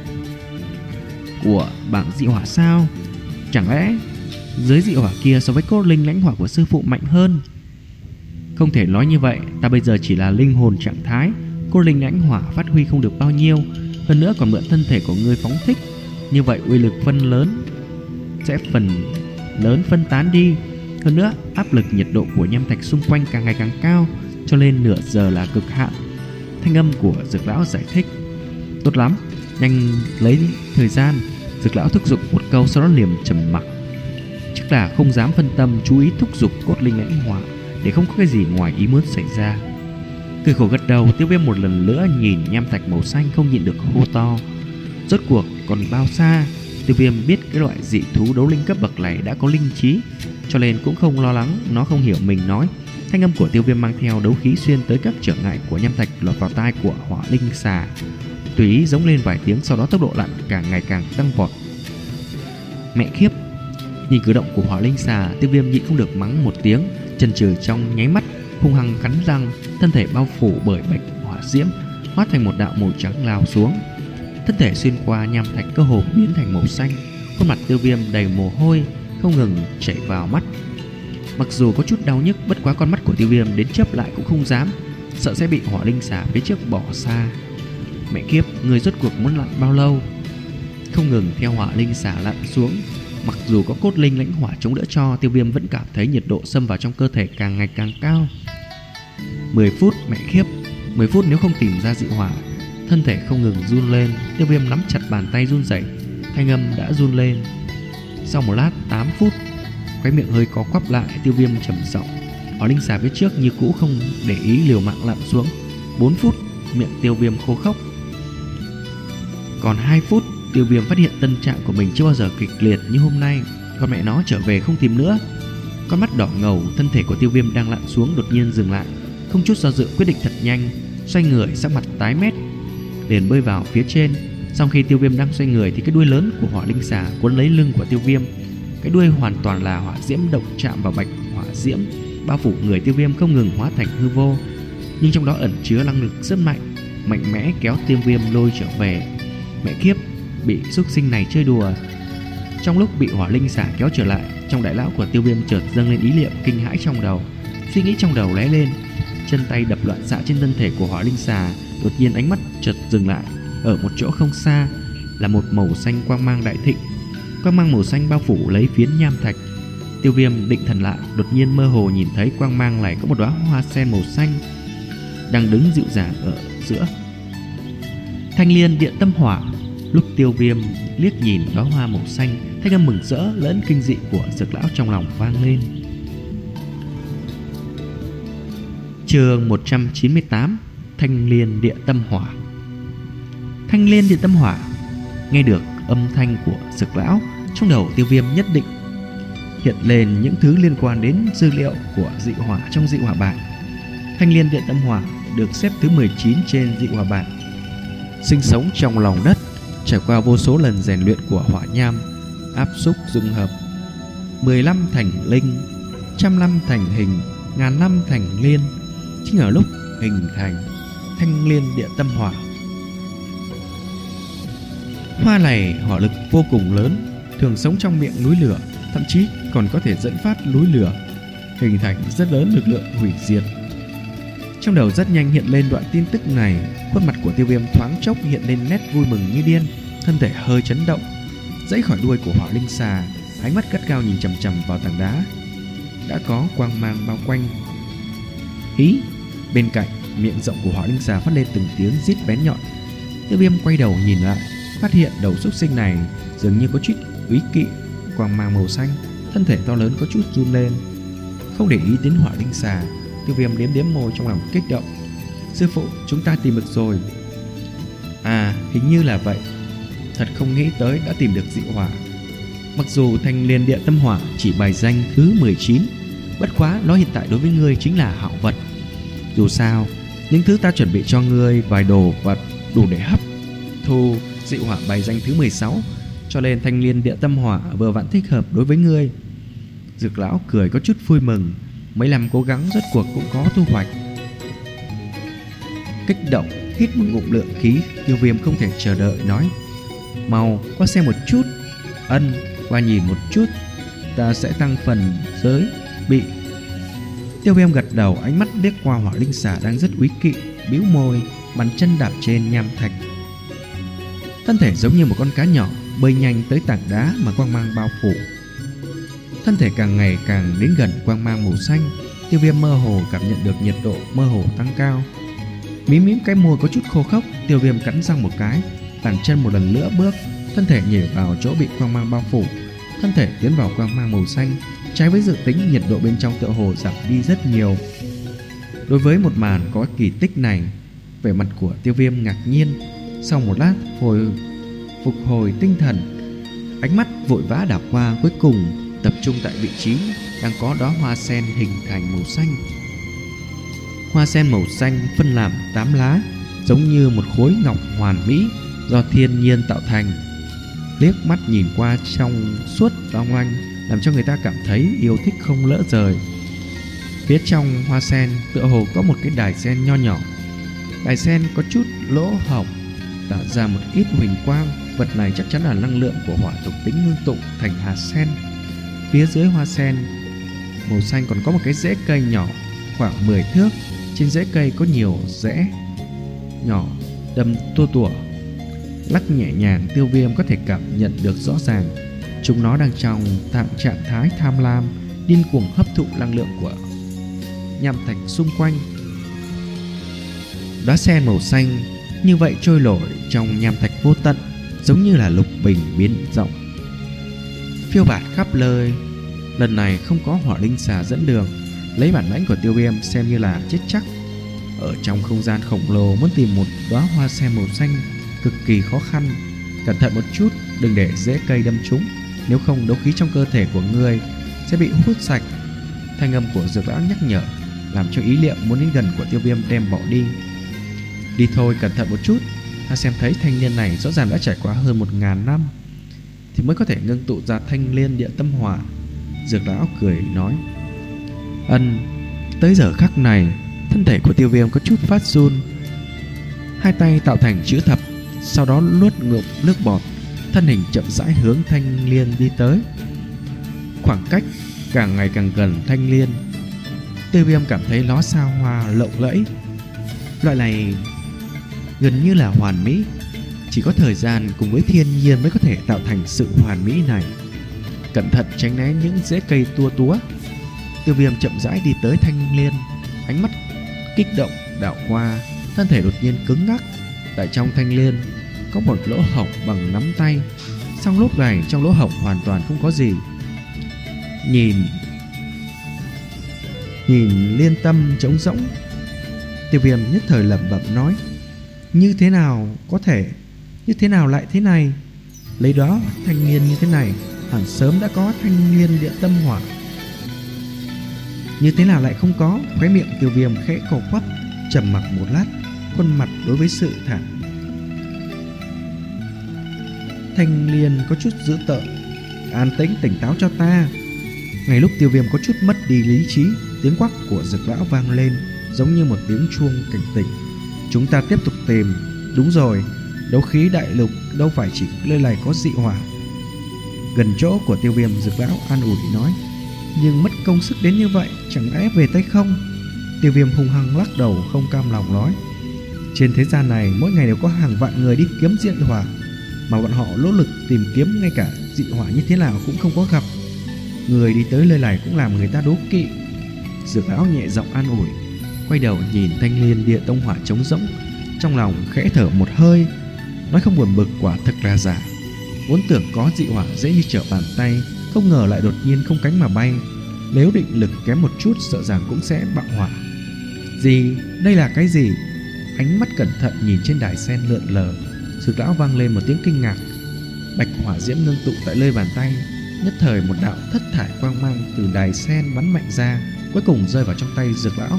của bảng dị hỏa sao? Chẳng lẽ giới dị hỏa kia so với cốt linh lãnh hỏa của sư phụ mạnh hơn? Không thể nói như vậy, ta bây giờ chỉ là linh hồn trạng thái, cốt linh lãnh hỏa phát huy không được bao nhiêu, hơn nữa còn mượn thân thể của ngươi phóng thích. Như vậy uy lực phân lớn sẽ phần lớn phân tán đi. Hơn nữa áp lực nhiệt độ của nham thạch xung quanh càng ngày càng cao, cho nên nửa giờ là cực hạn. Thanh âm của Dược lão giải thích. Tốt lắm, nhanh lấy thời gian. Dược lão thúc giục một câu, sau đó liềm trầm mặc. Chắc là không dám phân tâm chú ý thúc giục cốt linh lãnh hỏa, để không có cái gì ngoài ý muốn xảy ra. Cười khổ gật đầu, Tiêu Viêm một lần nữa nhìn nham thạch màu xanh, không nhịn được hô to. Rốt cuộc còn bao xa? Tiêu Viêm biết cái loại dị thú đấu linh cấp bậc này đã có linh trí, cho nên cũng không lo lắng nó không hiểu mình nói. Thanh âm của Tiêu Viêm mang theo đấu khí xuyên tới các trở ngại của nham thạch, lọt vào tai của hỏa linh xà. Tùy ý giống lên vài tiếng, sau đó tốc độ lặn càng ngày càng tăng vọt. Mẹ khiếp! Nhìn cử động của hỏa linh xà, Tiêu Viêm nhịn không được mắng một tiếng, chần chừ trong nháy mắt, hung hăng cắn răng, thân thể bao phủ bởi bạch hỏa diễm, hóa thành một đạo màu trắng lao xuống. Thân thể xuyên qua nham thạch cơ hồ biến thành màu xanh. Khuôn mặt Tiêu Viêm đầy mồ hôi không ngừng chảy vào mắt. Mặc dù có chút đau nhức, bất quá con mắt của Tiêu Viêm đến chớp lại cũng không dám, sợ sẽ bị hỏa linh xà phía trước bỏ xa. Mẹ kiếp, người rốt cuộc muốn lặn bao lâu? Không ngừng theo hỏa linh xà lặn xuống. Mặc dù có cốt linh lãnh hỏa chống đỡ cho, Tiêu Viêm vẫn cảm thấy nhiệt độ xâm vào trong cơ thể càng ngày càng cao. Mười phút, mẹ kiếp, mười phút nếu không tìm ra dị hỏa. Thân thể không ngừng run lên, Tiêu Viêm nắm chặt bàn tay run rẩy, thanh âm đã run lên. Sau một lát, tám phút, khóe miệng hơi có quắp lại, Tiêu Viêm trầm giọng. Hỏa linh xà phía trước như cũ không để ý, liều mạng lặn xuống. Bốn phút, miệng Tiêu Viêm khô khốc. Còn hai phút, Tiêu Viêm phát hiện tâm trạng của mình chưa bao giờ kịch liệt như hôm nay. Con mẹ nó trở về không tìm nữa. Con mắt đỏ ngầu, thân thể của Tiêu Viêm đang lặn xuống đột nhiên dừng lại, không chút do dự quyết định thật nhanh, xoay người, sắc mặt tái mét, liền bơi vào phía trên. Sau khi Tiêu Viêm đang xoay người thì cái đuôi lớn của hỏa linh xà cuốn lấy lưng của Tiêu Viêm. Cái đuôi hoàn toàn là hỏa diễm động chạm vào bạch hỏa diễm, bao phủ người Tiêu Viêm không ngừng hóa thành hư vô, nhưng trong đó ẩn chứa năng lực rất mạnh, mạnh mẽ kéo Tiêu Viêm lôi trở về. Mẹ kiếp, bị súc sinh này chơi đùa. Trong lúc bị hỏa linh xà kéo trở lại, trong đại lão của Tiêu Viêm chợt dâng lên ý niệm kinh hãi trong đầu. Suy nghĩ trong đầu lóe lên, chân tay đập loạn xạ trên thân thể của hỏa linh xà. Đột nhiên ánh mắt chợt dừng lại, ở một chỗ không xa là một màu xanh quang mang đại thịnh. Quang mang màu xanh bao phủ lấy phiến nham thạch. Tiêu Viêm định thần lại, đột nhiên mơ hồ nhìn thấy quang mang này có một đóa hoa sen màu xanh đang đứng dịu dàng ở giữa. Thanh liên điện tâm hỏa. Lúc Tiêu Viêm liếc nhìn đóa hoa màu xanh, thanh âm mừng rỡ lẫn kinh dị của Dược lão trong lòng vang lên. Chương một trăm chín mươi tám. Thanh liên địa tâm hỏa. Thanh liên địa tâm hỏa. Nghe được âm thanh của Dược lão, trong đầu Tiêu Viêm nhất định hiện lên những thứ liên quan đến dữ liệu của dị hỏa trong dị hỏa bảng. Thanh liên địa tâm hỏa được xếp thứ mười chín trên dị hỏa bảng, sinh sống trong lòng đất, trải qua vô số lần rèn luyện của hỏa nham, áp xúc dung hợp, mười lăm thành linh, trăm năm thành hình, ngàn năm thành liên. Chính ở lúc hình thành thanh liên địa tâm hỏa, hoa này hỏa lực vô cùng lớn, thường sống trong miệng núi lửa, thậm chí còn có thể dẫn phát núi lửa, hình thành rất lớn lực lượng hủy diệt. Trong đầu rất nhanh hiện lên đoạn tin tức này, khuôn mặt của Tiêu Viêm thoáng chốc hiện lên nét vui mừng như điên, thân thể hơi chấn động, giãy khỏi đuôi của hỏa linh xà, ánh mắt gắt gao nhìn chằm chằm vào tảng đá đã có quang mang bao quanh. Hí! Bên cạnh, miệng rộng của hỏa linh xà phát lên từng tiếng rít bén nhọn. Tiêu Viêm quay đầu nhìn lại, phát hiện đầu súc sinh này dường như có chút úy kỵ quang mang màu xanh, thân thể to lớn có chút run lên. Không để ý đến hỏa linh xà, Tiêu Viêm liếm liếm môi trong lòng kích động. Sư phụ, chúng ta tìm được rồi. À, hình như là vậy. Thật không nghĩ tới đã tìm được dị hỏa. Mặc dù thanh liên địa tâm hỏa chỉ bài danh thứ mười chín, bất quá nó hiện tại đối với ngươi chính là hảo vật. Dù sao, những thứ ta chuẩn bị cho ngươi vài đồ vật đủ để hấp thu dị hỏa bài danh thứ mười sáu, cho nên thanh liên địa tâm hỏa vừa vặn thích hợp đối với ngươi. Dược lão cười có chút vui mừng, mấy năm cố gắng rốt cuộc cũng có thu hoạch. Kích động hít một ngụm lượng khí, Tiêu Viêm không thể chờ đợi nói: mau qua xem một chút. Ân, qua nhìn một chút, ta sẽ tăng phần giới bị. Tiêu Viêm gật đầu, ánh mắt liếc qua hỏa linh xà đang rất quý kỵ, bĩu môi, bàn chân đạp trên nham thạch. Thân thể giống như một con cá nhỏ bơi nhanh tới tảng đá mà quang mang bao phủ. Thân thể càng ngày càng đến gần quang mang màu xanh. Tiêu Viêm mơ hồ cảm nhận được nhiệt độ mơ hồ tăng cao. Mím mím cái môi có chút khô khốc, Tiêu Viêm cắn răng một cái, bàn chân một lần nữa bước, thân thể nhảy vào chỗ bị quang mang bao phủ. Thân thể tiến vào quang mang màu xanh, trái với dự tính, nhiệt độ bên trong tựa hồ giảm đi rất nhiều. Đối với một màn có kỳ tích này, vẻ mặt của Tiêu Viêm ngạc nhiên. Sau một lát hồi phục hồi tinh thần, ánh mắt vội vã đảo qua, cuối cùng tập trung tại vị trí đang có đóa hoa sen hình thành màu xanh. Hoa sen màu xanh phân làm tám lá, giống như một khối ngọc hoàn mỹ do thiên nhiên tạo thành. Liếc mắt nhìn qua trong suốt long lanh, làm cho người ta cảm thấy yêu thích không lỡ rời. Phía trong hoa sen tựa hồ có một cái đài sen nho nhỏ. Đài sen có chút lỗ hổng, tạo ra một ít huỳnh quang. Vật này chắc chắn là năng lượng của hỏa thuộc tính ngưng tụ thành hạt sen. Phía dưới hoa sen màu xanh còn có một cái rễ cây nhỏ khoảng mười thước. Trên rễ cây có nhiều rễ nhỏ đâm tua tủa, lắc nhẹ nhàng. Tiêu Viêm có thể cảm nhận được rõ ràng chúng nó đang trong trạng thái tham lam, điên cuồng hấp thụ năng lượng của nham thạch xung quanh. Đóa sen màu xanh như vậy trôi nổi trong nham thạch vô tận, giống như là lục bình biến rộng, phiêu bạt khắp nơi. Lần này không có hỏa linh xà dẫn đường, lấy bản lãnh của Tiêu Viêm xem như là chết chắc. Ở trong không gian khổng lồ muốn tìm một đóa hoa sen màu xanh cực kỳ khó khăn. Cẩn thận một chút, đừng để rễ cây đâm trúng, nếu không đấu khí trong cơ thể của ngươi sẽ bị hút sạch. Thanh âm của dược lão nhắc nhở, làm cho ý niệm muốn đến gần của Tiêu Viêm đem bỏ đi. Đi thôi, cẩn thận một chút. Ta xem thấy thanh niên này rõ ràng đã trải qua hơn một ngàn năm thì mới có thể ngưng tụ ra thanh liên địa tâm hỏa. Dược lão cười nói. Ân, tới giờ khắc này, thân thể của Tiêu Viêm có chút phát run. Hai tay tạo thành chữ thập, sau đó nuốt ngụm nước bọt, thân hình chậm rãi hướng thanh liên đi tới. Khoảng cách càng ngày càng gần thanh liên, Tiêu Viêm cảm thấy nó sao hoa lộng lẫy. Loại này gần như là hoàn mỹ, chỉ có thời gian cùng với thiên nhiên mới có thể tạo thành sự hoàn mỹ này. Cẩn thận tránh né những rễ cây tua túa, Tiêu Viêm chậm rãi đi tới thanh liên, ánh mắt kích động đảo qua, thân thể đột nhiên cứng ngắc. Tại trong thanh liên có một lỗ hổng bằng nắm tay, song lúc này trong lỗ hổng hoàn toàn không có gì. Nhìn Nhìn liên tâm trống rỗng, Tiêu Viêm nhất thời lẩm bẩm nói, như thế nào có thể, như thế nào lại thế này? Lấy đó thanh niên như thế này hẳn sớm đã có thanh liên địa tâm hỏa, như thế nào lại không có? Khóe miệng Tiêu Viêm khẽ cầu quắp, trầm mặc một lát, khuôn mặt đối với sự thản thanh liên có chút dữ tợn. An tĩnh, tỉnh táo cho ta. Ngay lúc Tiêu Viêm có chút mất đi lý trí, tiếng quắc của dược lão vang lên, giống như một tiếng chuông cảnh tỉnh. Chúng ta tiếp tục tìm. Đúng rồi, đấu khí đại lục đâu phải chỉ nơi này có dị hỏa. Gần chỗ của Tiêu Viêm, dược lão an ủi nói, nhưng mất công sức đến như vậy, chẳng lẽ về tay không? Tiêu Viêm hung hăng lắc đầu, không cam lòng nói, trên thế gian này mỗi ngày đều có hàng vạn người đi kiếm dị hỏa, mà bọn họ nỗ lực tìm kiếm ngay cả dị hỏa như thế nào cũng không có gặp. Người đi tới nơi này cũng làm người ta đố kỵ. Dược lão nhẹ giọng an ủi, quay đầu nhìn Thanh Liên Địa Tông Hỏa trống rỗng, trong lòng khẽ thở một hơi, nói không buồn bực quả thực là giả. Vốn tưởng có dị hỏa dễ như trở bàn tay, không ngờ lại đột nhiên không cánh mà bay. Nếu định lực kém một chút sợ rằng cũng sẽ bạo hỏa. Gì? Đây là cái gì? Ánh mắt cẩn thận nhìn trên đài sen lượn lờ, Dược lão vang lên một tiếng kinh ngạc. Bạch hỏa diễm ngưng tụ tại nơi bàn tay, nhất thời một đạo thất thải quang mang từ đài sen bắn mạnh ra, cuối cùng rơi vào trong tay Dược lão.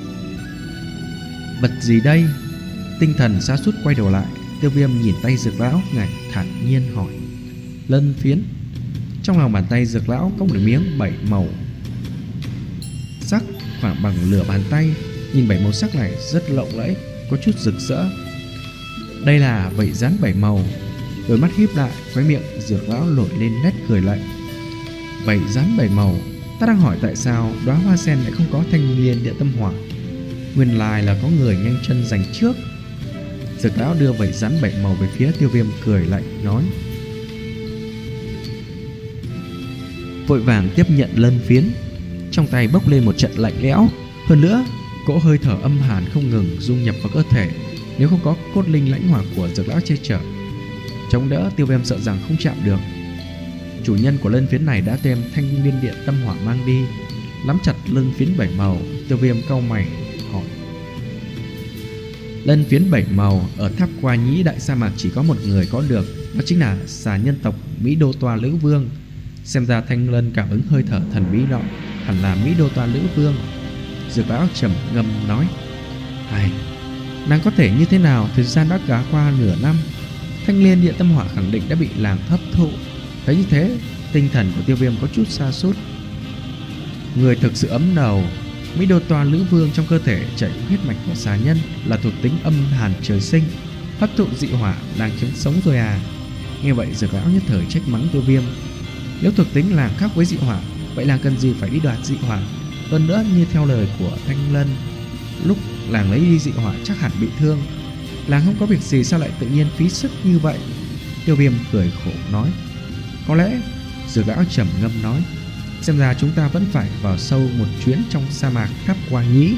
Vật gì đây? Tinh thần sa sút quay đầu lại, Tiêu Viêm nhìn tay Dược lão, ngài thản nhiên hỏi. Lân phiến. Trong lòng bàn tay Dược lão có một miếng bảy màu sắc khoảng bằng lửa bàn tay. Nhìn bảy màu sắc này rất lộng lẫy, có chút rực rỡ. Đây là vảy rắn bảy màu. Đôi mắt híp lại, khóe miệng Dược lão nổi lên nét cười lạnh. Vảy rắn bảy màu. Ta đang hỏi tại sao đóa hoa sen lại không có Thanh Liên Địa Tâm Hỏa. Nguyên lai là có người nhanh chân giành trước. Dược lão đưa vảy rắn bảy màu về phía Tiêu Viêm, cười lạnh nói. Vội vàng tiếp nhận lân phiến, trong tay bốc lên một trận lạnh lẽo. Hơn nữa, cỗ hơi thở âm hàn không ngừng dung nhập vào cơ thể. Nếu không có cốt linh lãnh hỏa của Dược lão che chở, chống đỡ, Tiêu Viêm sợ rằng không chạm được. Chủ nhân của lân phiến này đã đem Thanh Liên Địa Tâm Hỏa mang đi. Nắm chặt lân phiến bảy màu, Tiêu Viêm cau mày hỏi. Lân phiến bảy màu ở tháp Qua Nhĩ Đại Sa Mạc chỉ có một người có được, đó chính là xà nhân tộc Mỹ Đô Toa Lữ Vương. Xem ra Thanh Lân cảm ứng hơi thở thần bí nọ hẳn là Mỹ Đô Toa Lữ Vương. Dược lão trầm ngâm nói. Ai, nàng có thể như thế nào? Thời gian đã cả qua nửa năm, Thanh Liên Địa Tâm Hỏa khẳng định đã bị làng hấp thụ. Thấy như thế, tinh thần của Tiêu Viêm có chút sa sút. Người thực sự ấm đầu. Mỹ Đô Toa Lữ Vương trong cơ thể chảy huyết mạch của xà nhân, là thuộc tính âm hàn trời sinh, hấp thụ dị hỏa, đang kiếm sống rồi à? Nghe vậy Dược lão nhất thời trách mắng Tiêu Viêm. Nếu thuộc tính làng khác với dị hỏa, vậy làng cần gì phải đi đoạt dị hỏa? Hơn nữa, như theo lời của Thanh Lân, lúc làng lấy đi dị hỏa chắc hẳn bị thương. Làng không có việc gì sao lại tự nhiên phí sức như vậy? Tiêu Viêm cười khổ nói. Có lẽ, Dược lão trầm ngâm nói, xem ra chúng ta vẫn phải vào sâu một chuyến trong sa mạc tháp Qua Nhĩ.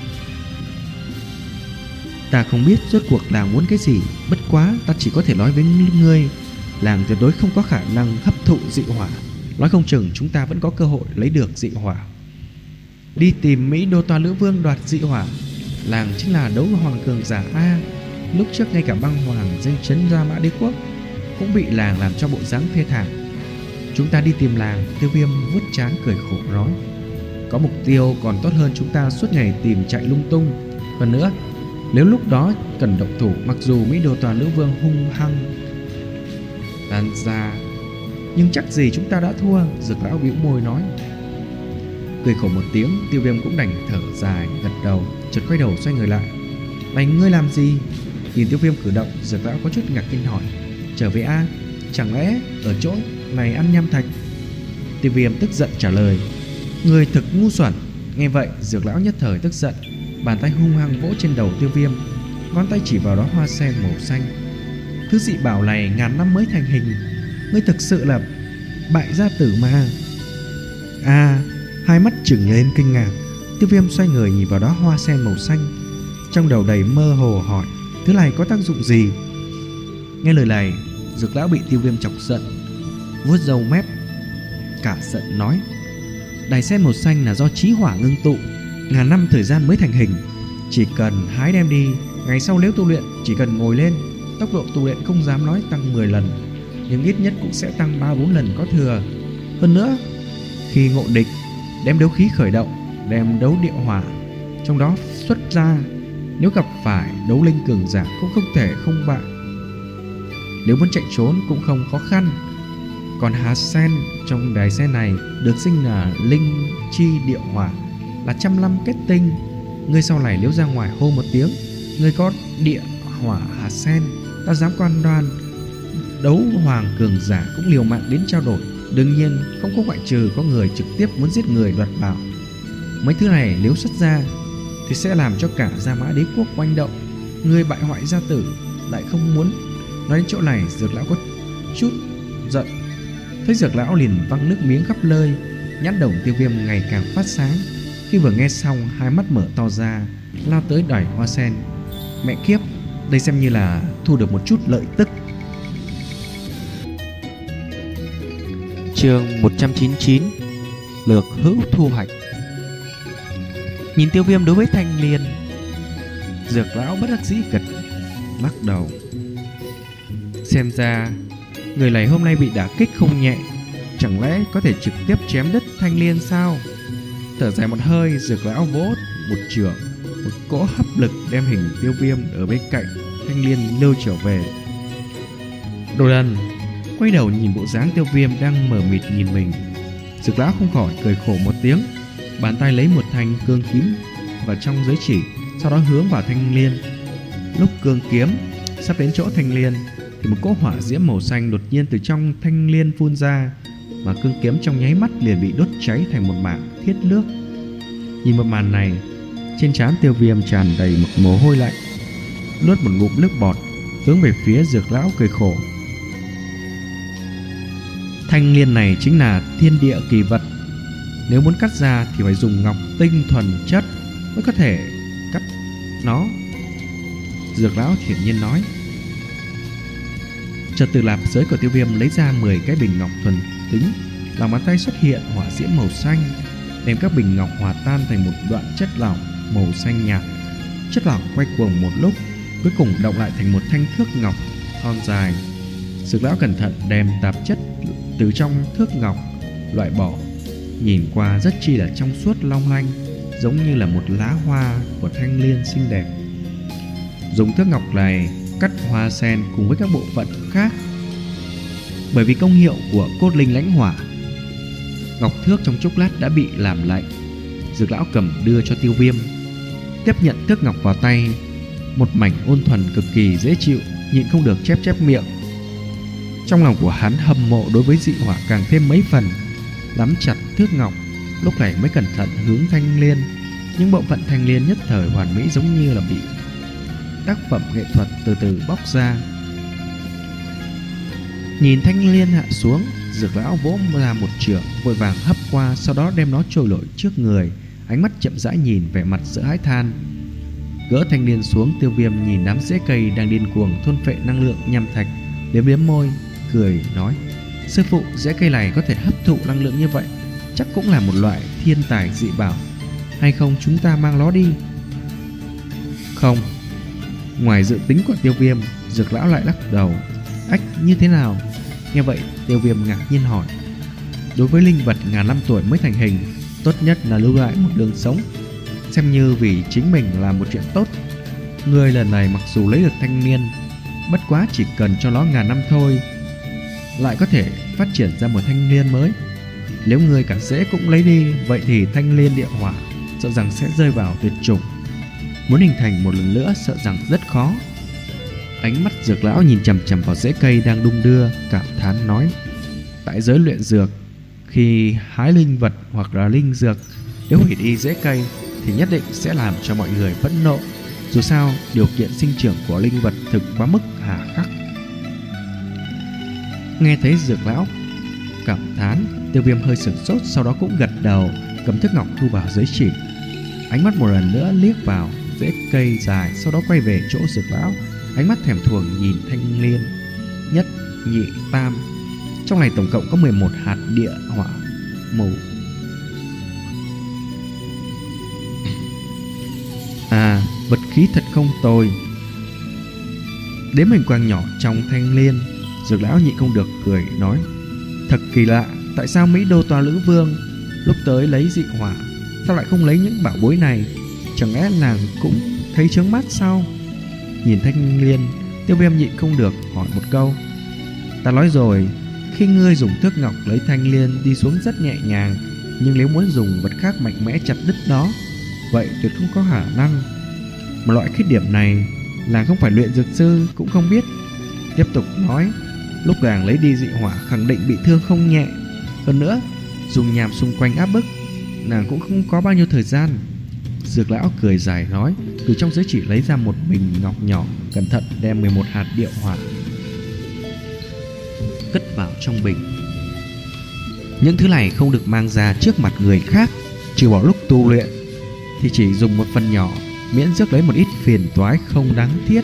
Ta không biết rốt cuộc làng muốn cái gì, bất quá ta chỉ có thể nói với ngươi, làng tuyệt đối không có khả năng hấp thụ dị hỏa. Nói không chừng chúng ta vẫn có cơ hội lấy được dị hỏa. Đi tìm Mỹ Đô Toa Lữ Vương đoạt dị hỏa. Làng chính là đấu hoàng cường giả A. Lúc trước ngay cả băng hoàng danh chấn Ra Mã Đế Quốc cũng bị làng làm cho bộ dáng thê thảm. Chúng ta đi tìm làng. Tiêu Viêm vuốt trán cười khổ nói. Có mục tiêu còn tốt hơn chúng ta suốt ngày tìm chạy lung tung. Hơn nữa, nếu lúc đó cần động thủ, mặc dù Mỹ Đô Toa Lữ Vương hung hăng tàn ra, nhưng chắc gì chúng ta đã thua. Dược lão bĩu môi nói. Cười khổ một tiếng, Tiêu Viêm cũng đành thở dài gật đầu, chợt quay đầu xoay người lại. Này, ngươi làm gì? Nhìn Tiêu Viêm cử động, Dược lão có chút ngạc nhiên hỏi. Trở về a? Chẳng lẽ ở chỗ này ăn nham thạch? Tiêu Viêm tức giận trả lời. Người thực ngu xuẩn. Nghe vậy, Dược lão nhất thời tức giận, bàn tay hung hăng vỗ trên đầu Tiêu Viêm, ngón tay chỉ vào đó hoa sen màu xanh. Thứ dị bảo này ngàn năm mới thành hình, ngươi thực sự là bại gia tử mà. À, hai mắt trừng lên kinh ngạc. Tiêu Viêm xoay người nhìn vào đó hoa sen màu xanh, trong đầu đầy mơ hồ hỏi, thứ này có tác dụng gì? Nghe lời này, Dược lão bị Tiêu Viêm chọc giận, vuốt râu mép cả giận nói. Đài sen màu xanh là do chí hỏa ngưng tụ, ngàn năm thời gian mới thành hình. Chỉ cần hái đem đi, ngày sau nếu tu luyện, chỉ cần ngồi lên, tốc độ tu luyện không dám nói tăng mười lần, nhưng ít nhất cũng sẽ tăng ba bốn lần có thừa. Hơn nữa, khi ngộ địch, đem đấu khí khởi động, đem đấu địa hỏa trong đó xuất ra, nếu gặp phải đấu linh cường giả cũng không thể không bại. Nếu muốn chạy trốn cũng không khó khăn. Còn hạt sen trong đài sen này được sinh là linh chi địa hỏa, là trăm năm kết tinh. Ngươi sau này nếu ra ngoài hô một tiếng, ngươi có địa hỏa hạt sen, ta dám quan đoan đấu hoàng cường giả cũng liều mạng đến trao đổi. Đương nhiên không có ngoại trừ có người trực tiếp muốn giết người đoạt bảo. Mấy thứ này nếu xuất ra thì sẽ làm cho cả Gia Mã Đế Quốc oanh động. Ngươi bại hoại gia tử lại không muốn. Nói đến chỗ này, Dược lão có chút giận, Thấy Dược lão liền văng nước miếng khắp nơi. Nhãn đồng Tiêu Viêm ngày càng phát sáng. Khi vừa nghe xong, hai mắt mở to ra, lao tới đòi hoa sen. Mẹ kiếp, đây xem như là thu được một chút lợi tức. Chương một trăm chín mươi chín. Lược hữu thu hoạch. Nhìn Tiêu Viêm đối với Thanh Liên, Dược lão bất đắc dĩ gật lắc đầu. Xem ra người này hôm nay bị đả kích không nhẹ. Chẳng lẽ có thể trực tiếp chém đứt Thanh Liên sao? Thở dài một hơi, Dược lão vỗ một chưởng, một cỗ hấp lực đem hình Tiêu Viêm ở bên cạnh Thanh Liên lưu trở về. Đồ đần quay đầu nhìn bộ dáng Tiêu Viêm đang mờ mịt nhìn mình, Dược lão không khỏi cười khổ một tiếng. Bàn tay lấy một thanh cương kiếm vào trong giới chỉ, sau đó hướng vào Thanh Liên. Lúc cương kiếm sắp đến chỗ Thanh Liên thì một cỗ hỏa diễm màu xanh đột nhiên từ trong Thanh Liên phun ra, mà cương kiếm trong nháy mắt liền bị đốt cháy thành một mảng thiết nước. Nhìn một màn này, trên trán Tiêu Viêm tràn đầy một mồ hôi lạnh, nuốt một ngụm nước bọt, hướng về phía Dược lão cười khổ. Thanh Liên này chính là thiên địa kỳ vật, nếu muốn cắt ra thì phải dùng ngọc tinh thuần chất mới có thể cắt nó. Dược lão thiện nhiên nói. Chợt từ lạp giới của Tiêu Viêm lấy ra mười cái bình ngọc thuần tính, lòng bàn tay xuất hiện hỏa diễm màu xanh, đem các bình ngọc hòa tan thành một đoạn chất lỏng màu xanh nhạt. Chất lỏng quay cuồng một lúc, cuối cùng động lại thành một thanh thước ngọc thon dài. Dược lão cẩn thận đem tạp chất từ trong thước ngọc loại bỏ, nhìn qua rất chi là trong suốt long lanh, giống như là một lá hoa của Thanh Liên xinh đẹp. Dùng thước ngọc này cắt hoa sen cùng với các bộ phận khác. Bởi vì công hiệu của cốt linh lãnh hỏa, ngọc thước trong chốc lát đã bị làm lạnh. Dược lão cầm đưa cho Tiêu Viêm. Tiếp nhận thước ngọc vào tay, một mảnh ôn thuần cực kỳ dễ chịu, nhịn không được chép chép miệng. Trong lòng của hắn hâm mộ đối với dị hỏa càng thêm mấy phần, nắm chặt thước ngọc, lúc này mới cẩn thận hướng Thanh Liên. Những bộ phận Thanh Liên nhất thời hoàn mỹ, giống như là bị tác phẩm nghệ thuật từ từ bóc ra. Nhìn Thanh Liên hạ xuống, Dược lão vỗ ra một chưởng, vội vàng hấp qua, sau đó đem nó trôi nổi trước người, ánh mắt chậm rãi nhìn, vẻ mặt sợ hãi than. Gỡ Thanh Liên xuống, Tiêu Viêm nhìn đám rễ cây đang điên cuồng thôn phệ năng lượng nham thạch, liếm liếm môi, cười nói: sư phụ, rễ cây này có thể hấp thụ năng lượng như vậy, chắc cũng là một loại thiên tài dị bảo. Hay không chúng ta mang nó đi? Không. Ngoài dự tính của Tiêu Viêm, Dược lão lại lắc đầu. Ách, như thế nào? Nghe vậy, Tiêu Viêm ngạc nhiên hỏi. Đối với linh vật ngàn năm tuổi mới thành hình, tốt nhất là lưu lại một đường sống, xem như vì chính mình làm một chuyện tốt. Người lần này mặc dù lấy được thanh niên, bất quá chỉ cần cho nó ngàn năm thôi, lại có thể phát triển ra một thanh niên mới. Nếu người cả rễ cũng lấy đi, vậy thì thanh liên địa hỏa sợ rằng sẽ rơi vào tuyệt chủng. Muốn hình thành một lần nữa sợ rằng rất khó. Ánh mắt Dược lão nhìn chằm chằm vào rễ cây đang đung đưa, cảm thán nói: tại giới luyện dược, khi hái linh vật hoặc là linh dược, nếu hủy đi rễ cây thì nhất định sẽ làm cho mọi người phẫn nộ. Dù sao, điều kiện sinh trưởng của linh vật thực quá mức hà khắc. Nghe thấy Dược lão cảm thán, Tiêu Viêm hơi sửng sốt, sau đó cũng gật đầu, cầm thước ngọc thu vào giới chỉ. Ánh mắt một lần nữa liếc vào rễ cây dài, sau đó quay về chỗ Dược lão, ánh mắt thèm thuồng nhìn thanh liên. Nhất, nhị, tam, trong này tổng cộng có mười một hạt địa hỏa màu. À, vật khí thật không tồi. Đếm hình quang nhỏ trong thanh liên, Dược lão nhịn không được cười nói: thật kỳ lạ, tại sao Mỹ Đô Toa Lữ Vương lúc tới lấy dị hỏa, sao lại không lấy những bảo bối này? Chẳng lẽ nàng cũng thấy chướng mắt sao? Nhìn thanh liên, Tiêu Viêm nhịn không được hỏi một câu: ta nói rồi, khi ngươi dùng thước ngọc lấy thanh liên đi xuống rất nhẹ nhàng, nhưng nếu muốn dùng vật khác mạnh mẽ chặt đứt nó, vậy tuyệt không có khả năng. Một loại khuyết điểm này là không phải luyện dược sư cũng không biết. Tiếp tục nói, lúc nàng lấy đi dị hỏa khẳng định bị thương không nhẹ. Hơn nữa, dùng nhàm xung quanh áp bức, nàng cũng không có bao nhiêu thời gian. Dược lão cười dài nói, từ trong giới chỉ lấy ra một bình ngọc nhỏ, cẩn thận đem mười một hạt địa hỏa cất vào trong bình. Những thứ này không được mang ra trước mặt người khác, trừ bỏ lúc tu luyện thì chỉ dùng một phần nhỏ, miễn rước lấy một ít phiền toái không đáng thiết.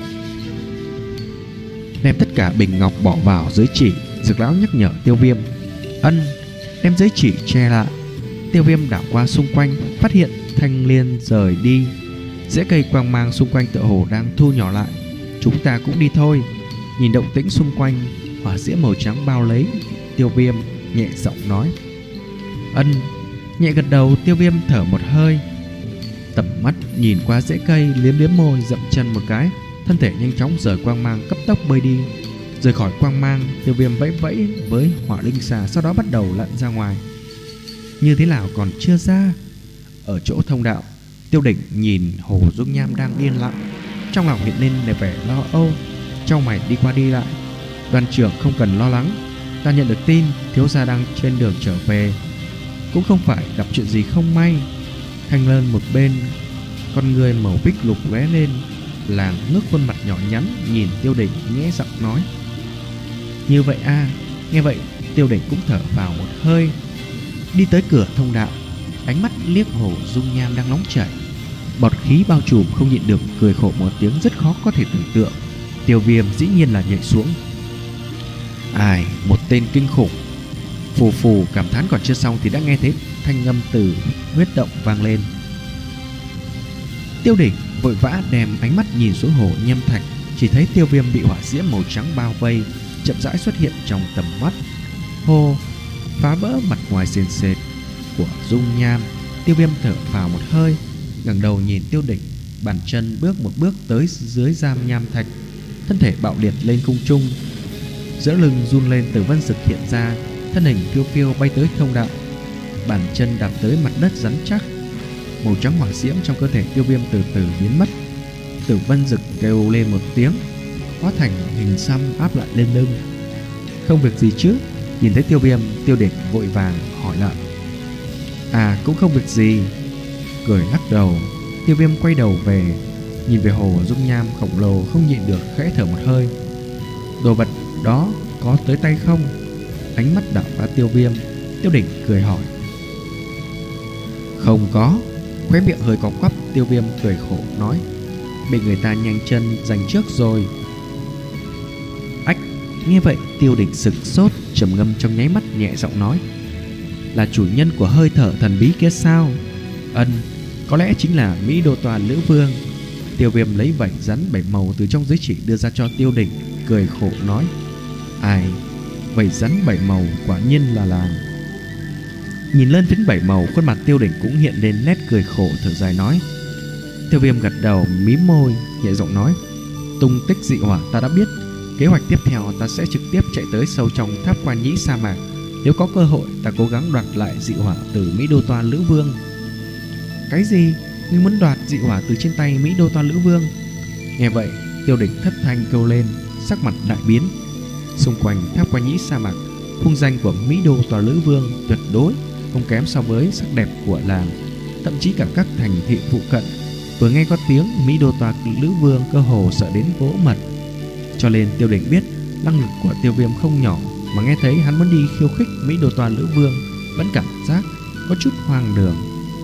Đem tất cả bình ngọc bỏ vào giới chỉ, Dược lão nhắc nhở Tiêu Viêm. Ân. Đem giới chỉ che lại. Tiêu Viêm đảo qua xung quanh, phát hiện thanh liên rời đi, rễ cây quang mang xung quanh tựa hồ đang thu nhỏ lại. Chúng ta cũng đi thôi. Nhìn động tĩnh xung quanh, hỏa diễm màu trắng bao lấy Tiêu Viêm, nhẹ giọng nói. Ân. Nhẹ gật đầu, Tiêu Viêm thở một hơi, tầm mắt nhìn qua rễ cây, liếm liếm môi, dậm chân một cái, thân thể nhanh chóng rời quang mang, cấp tốc bơi đi. Rời khỏi quang mang, Tiêu Viêm vẫy vẫy với hỏa linh xà, sau đó bắt đầu lặn ra ngoài. Như thế nào còn chưa ra? Ở chỗ thông đạo, Tiêu Đỉnh nhìn Hồ Dung Nham đang yên lặng, trong lòng hiện lên vẻ lo âu, chau mày đi qua đi lại. Đoàn trưởng không cần lo lắng, ta nhận được tin thiếu gia đang trên đường trở về, cũng không phải gặp chuyện gì không may. Thanh Lân một bên, con người màu bích lục lóe lên, làng ngước khuôn mặt nhỏ nhắn nhìn Tiêu Đỉnh, nhẹ giọng nói. Như vậy a à. Nghe vậy, Tiêu Đỉnh cũng thở vào một hơi, đi tới cửa thông đạo, ánh mắt liếc Hồ Dung Nham đang nóng chảy, bọt khí bao trùm, không nhịn được cười khổ một tiếng rất khó có thể tưởng tượng. Tiêu Viêm dĩ nhiên là nhảy xuống. Ai, một tên kinh khủng. Phù phù cảm thán còn chưa xong thì đã nghe thấy thanh âm từ huyết động vang lên. Tiêu Đỉnh vội vã đem ánh mắt nhìn xuống hồ nhâm thạch, chỉ thấy Tiêu Viêm bị hỏa diễm màu trắng bao vây, chậm rãi xuất hiện trong tầm mắt. Hồ phá vỡ mặt ngoài sền sệt của dung nham. Tiêu Viêm thở vào một hơi, ngẩng đầu nhìn Tiêu Đỉnh, bàn chân bước một bước tới dưới giam nham thạch, thân thể bạo liệt lên không trung, giữa lưng run lên, Tử Vân Dực hiện ra, thân hình phiêu phiêu bay tới thông đạo, bàn chân đạp tới mặt đất rắn chắc. Màu trắng hỏa diễm trong cơ thể Tiêu Viêm từ từ biến mất. Tử Vân Dực kêu lên một tiếng, hóa thành hình xăm áp lại lên lưng. Không việc gì chứ? Nhìn thấy Tiêu Viêm, Tiêu Đỉnh vội vàng hỏi lại. À, cũng không việc gì. Cười lắc đầu, Tiêu Viêm quay đầu về, nhìn về hồ dung nham khổng lồ, không nhịn được khẽ thở một hơi. Đồ vật đó có tới tay không? Ánh mắt đảo qua Tiêu Viêm, Tiêu Đỉnh cười hỏi. Không có. Khóe miệng hơi có quắp, Tiêu Viêm cười khổ nói. Bị người ta nhanh chân giành trước rồi. Ách. Nghe vậy Tiêu Đỉnh sực sốt, trầm ngâm trong nháy mắt, nhẹ giọng nói. Là chủ nhân của hơi thở thần bí kia sao? Ân, có lẽ chính là Mỹ Đô Toàn Lữ Vương. Tiêu Viêm lấy vảy rắn bảy màu từ trong giới chỉ đưa ra cho Tiêu Đỉnh, cười khổ nói. Ai, vảy rắn bảy màu quả nhiên là làng. Nhìn lên phiến bảy màu, khuôn mặt Tiêu Đỉnh cũng hiện lên nét cười khổ, thở dài nói. Tiêu Viêm gật đầu, mím môi, nhẹ giọng nói. Tung tích dị hỏa ta đã biết. Kế hoạch tiếp theo ta sẽ trực tiếp chạy tới sâu trong tháp Quan Nhĩ sa mạc. Nếu có cơ hội, ta cố gắng đoạt lại dị hỏa từ Mỹ Đô Toa Lữ Vương. Cái gì? Ngươi muốn đoạt dị hỏa từ trên tay Mỹ Đô Toa Lữ Vương? Nghe vậy, Tiêu Đỉnh thất thanh kêu lên, sắc mặt đại biến. Xung quanh tháp Quan Nhĩ sa mạc, hung danh của Mỹ Đô Toa Lữ Vương tuyệt đối không kém so với sắc đẹp của làng, thậm chí cả các thành thị phụ cận. Vừa nghe có tiếng Mỹ Đô Toa Lữ Vương, cơ hồ sợ đến vỗ mật. Cho nên Tiêu Đỉnh biết năng lực của Tiêu Viêm không nhỏ, mà nghe thấy hắn muốn đi khiêu khích Mỹ Đô Toa Lữ Vương, vẫn cảm giác có chút hoang đường.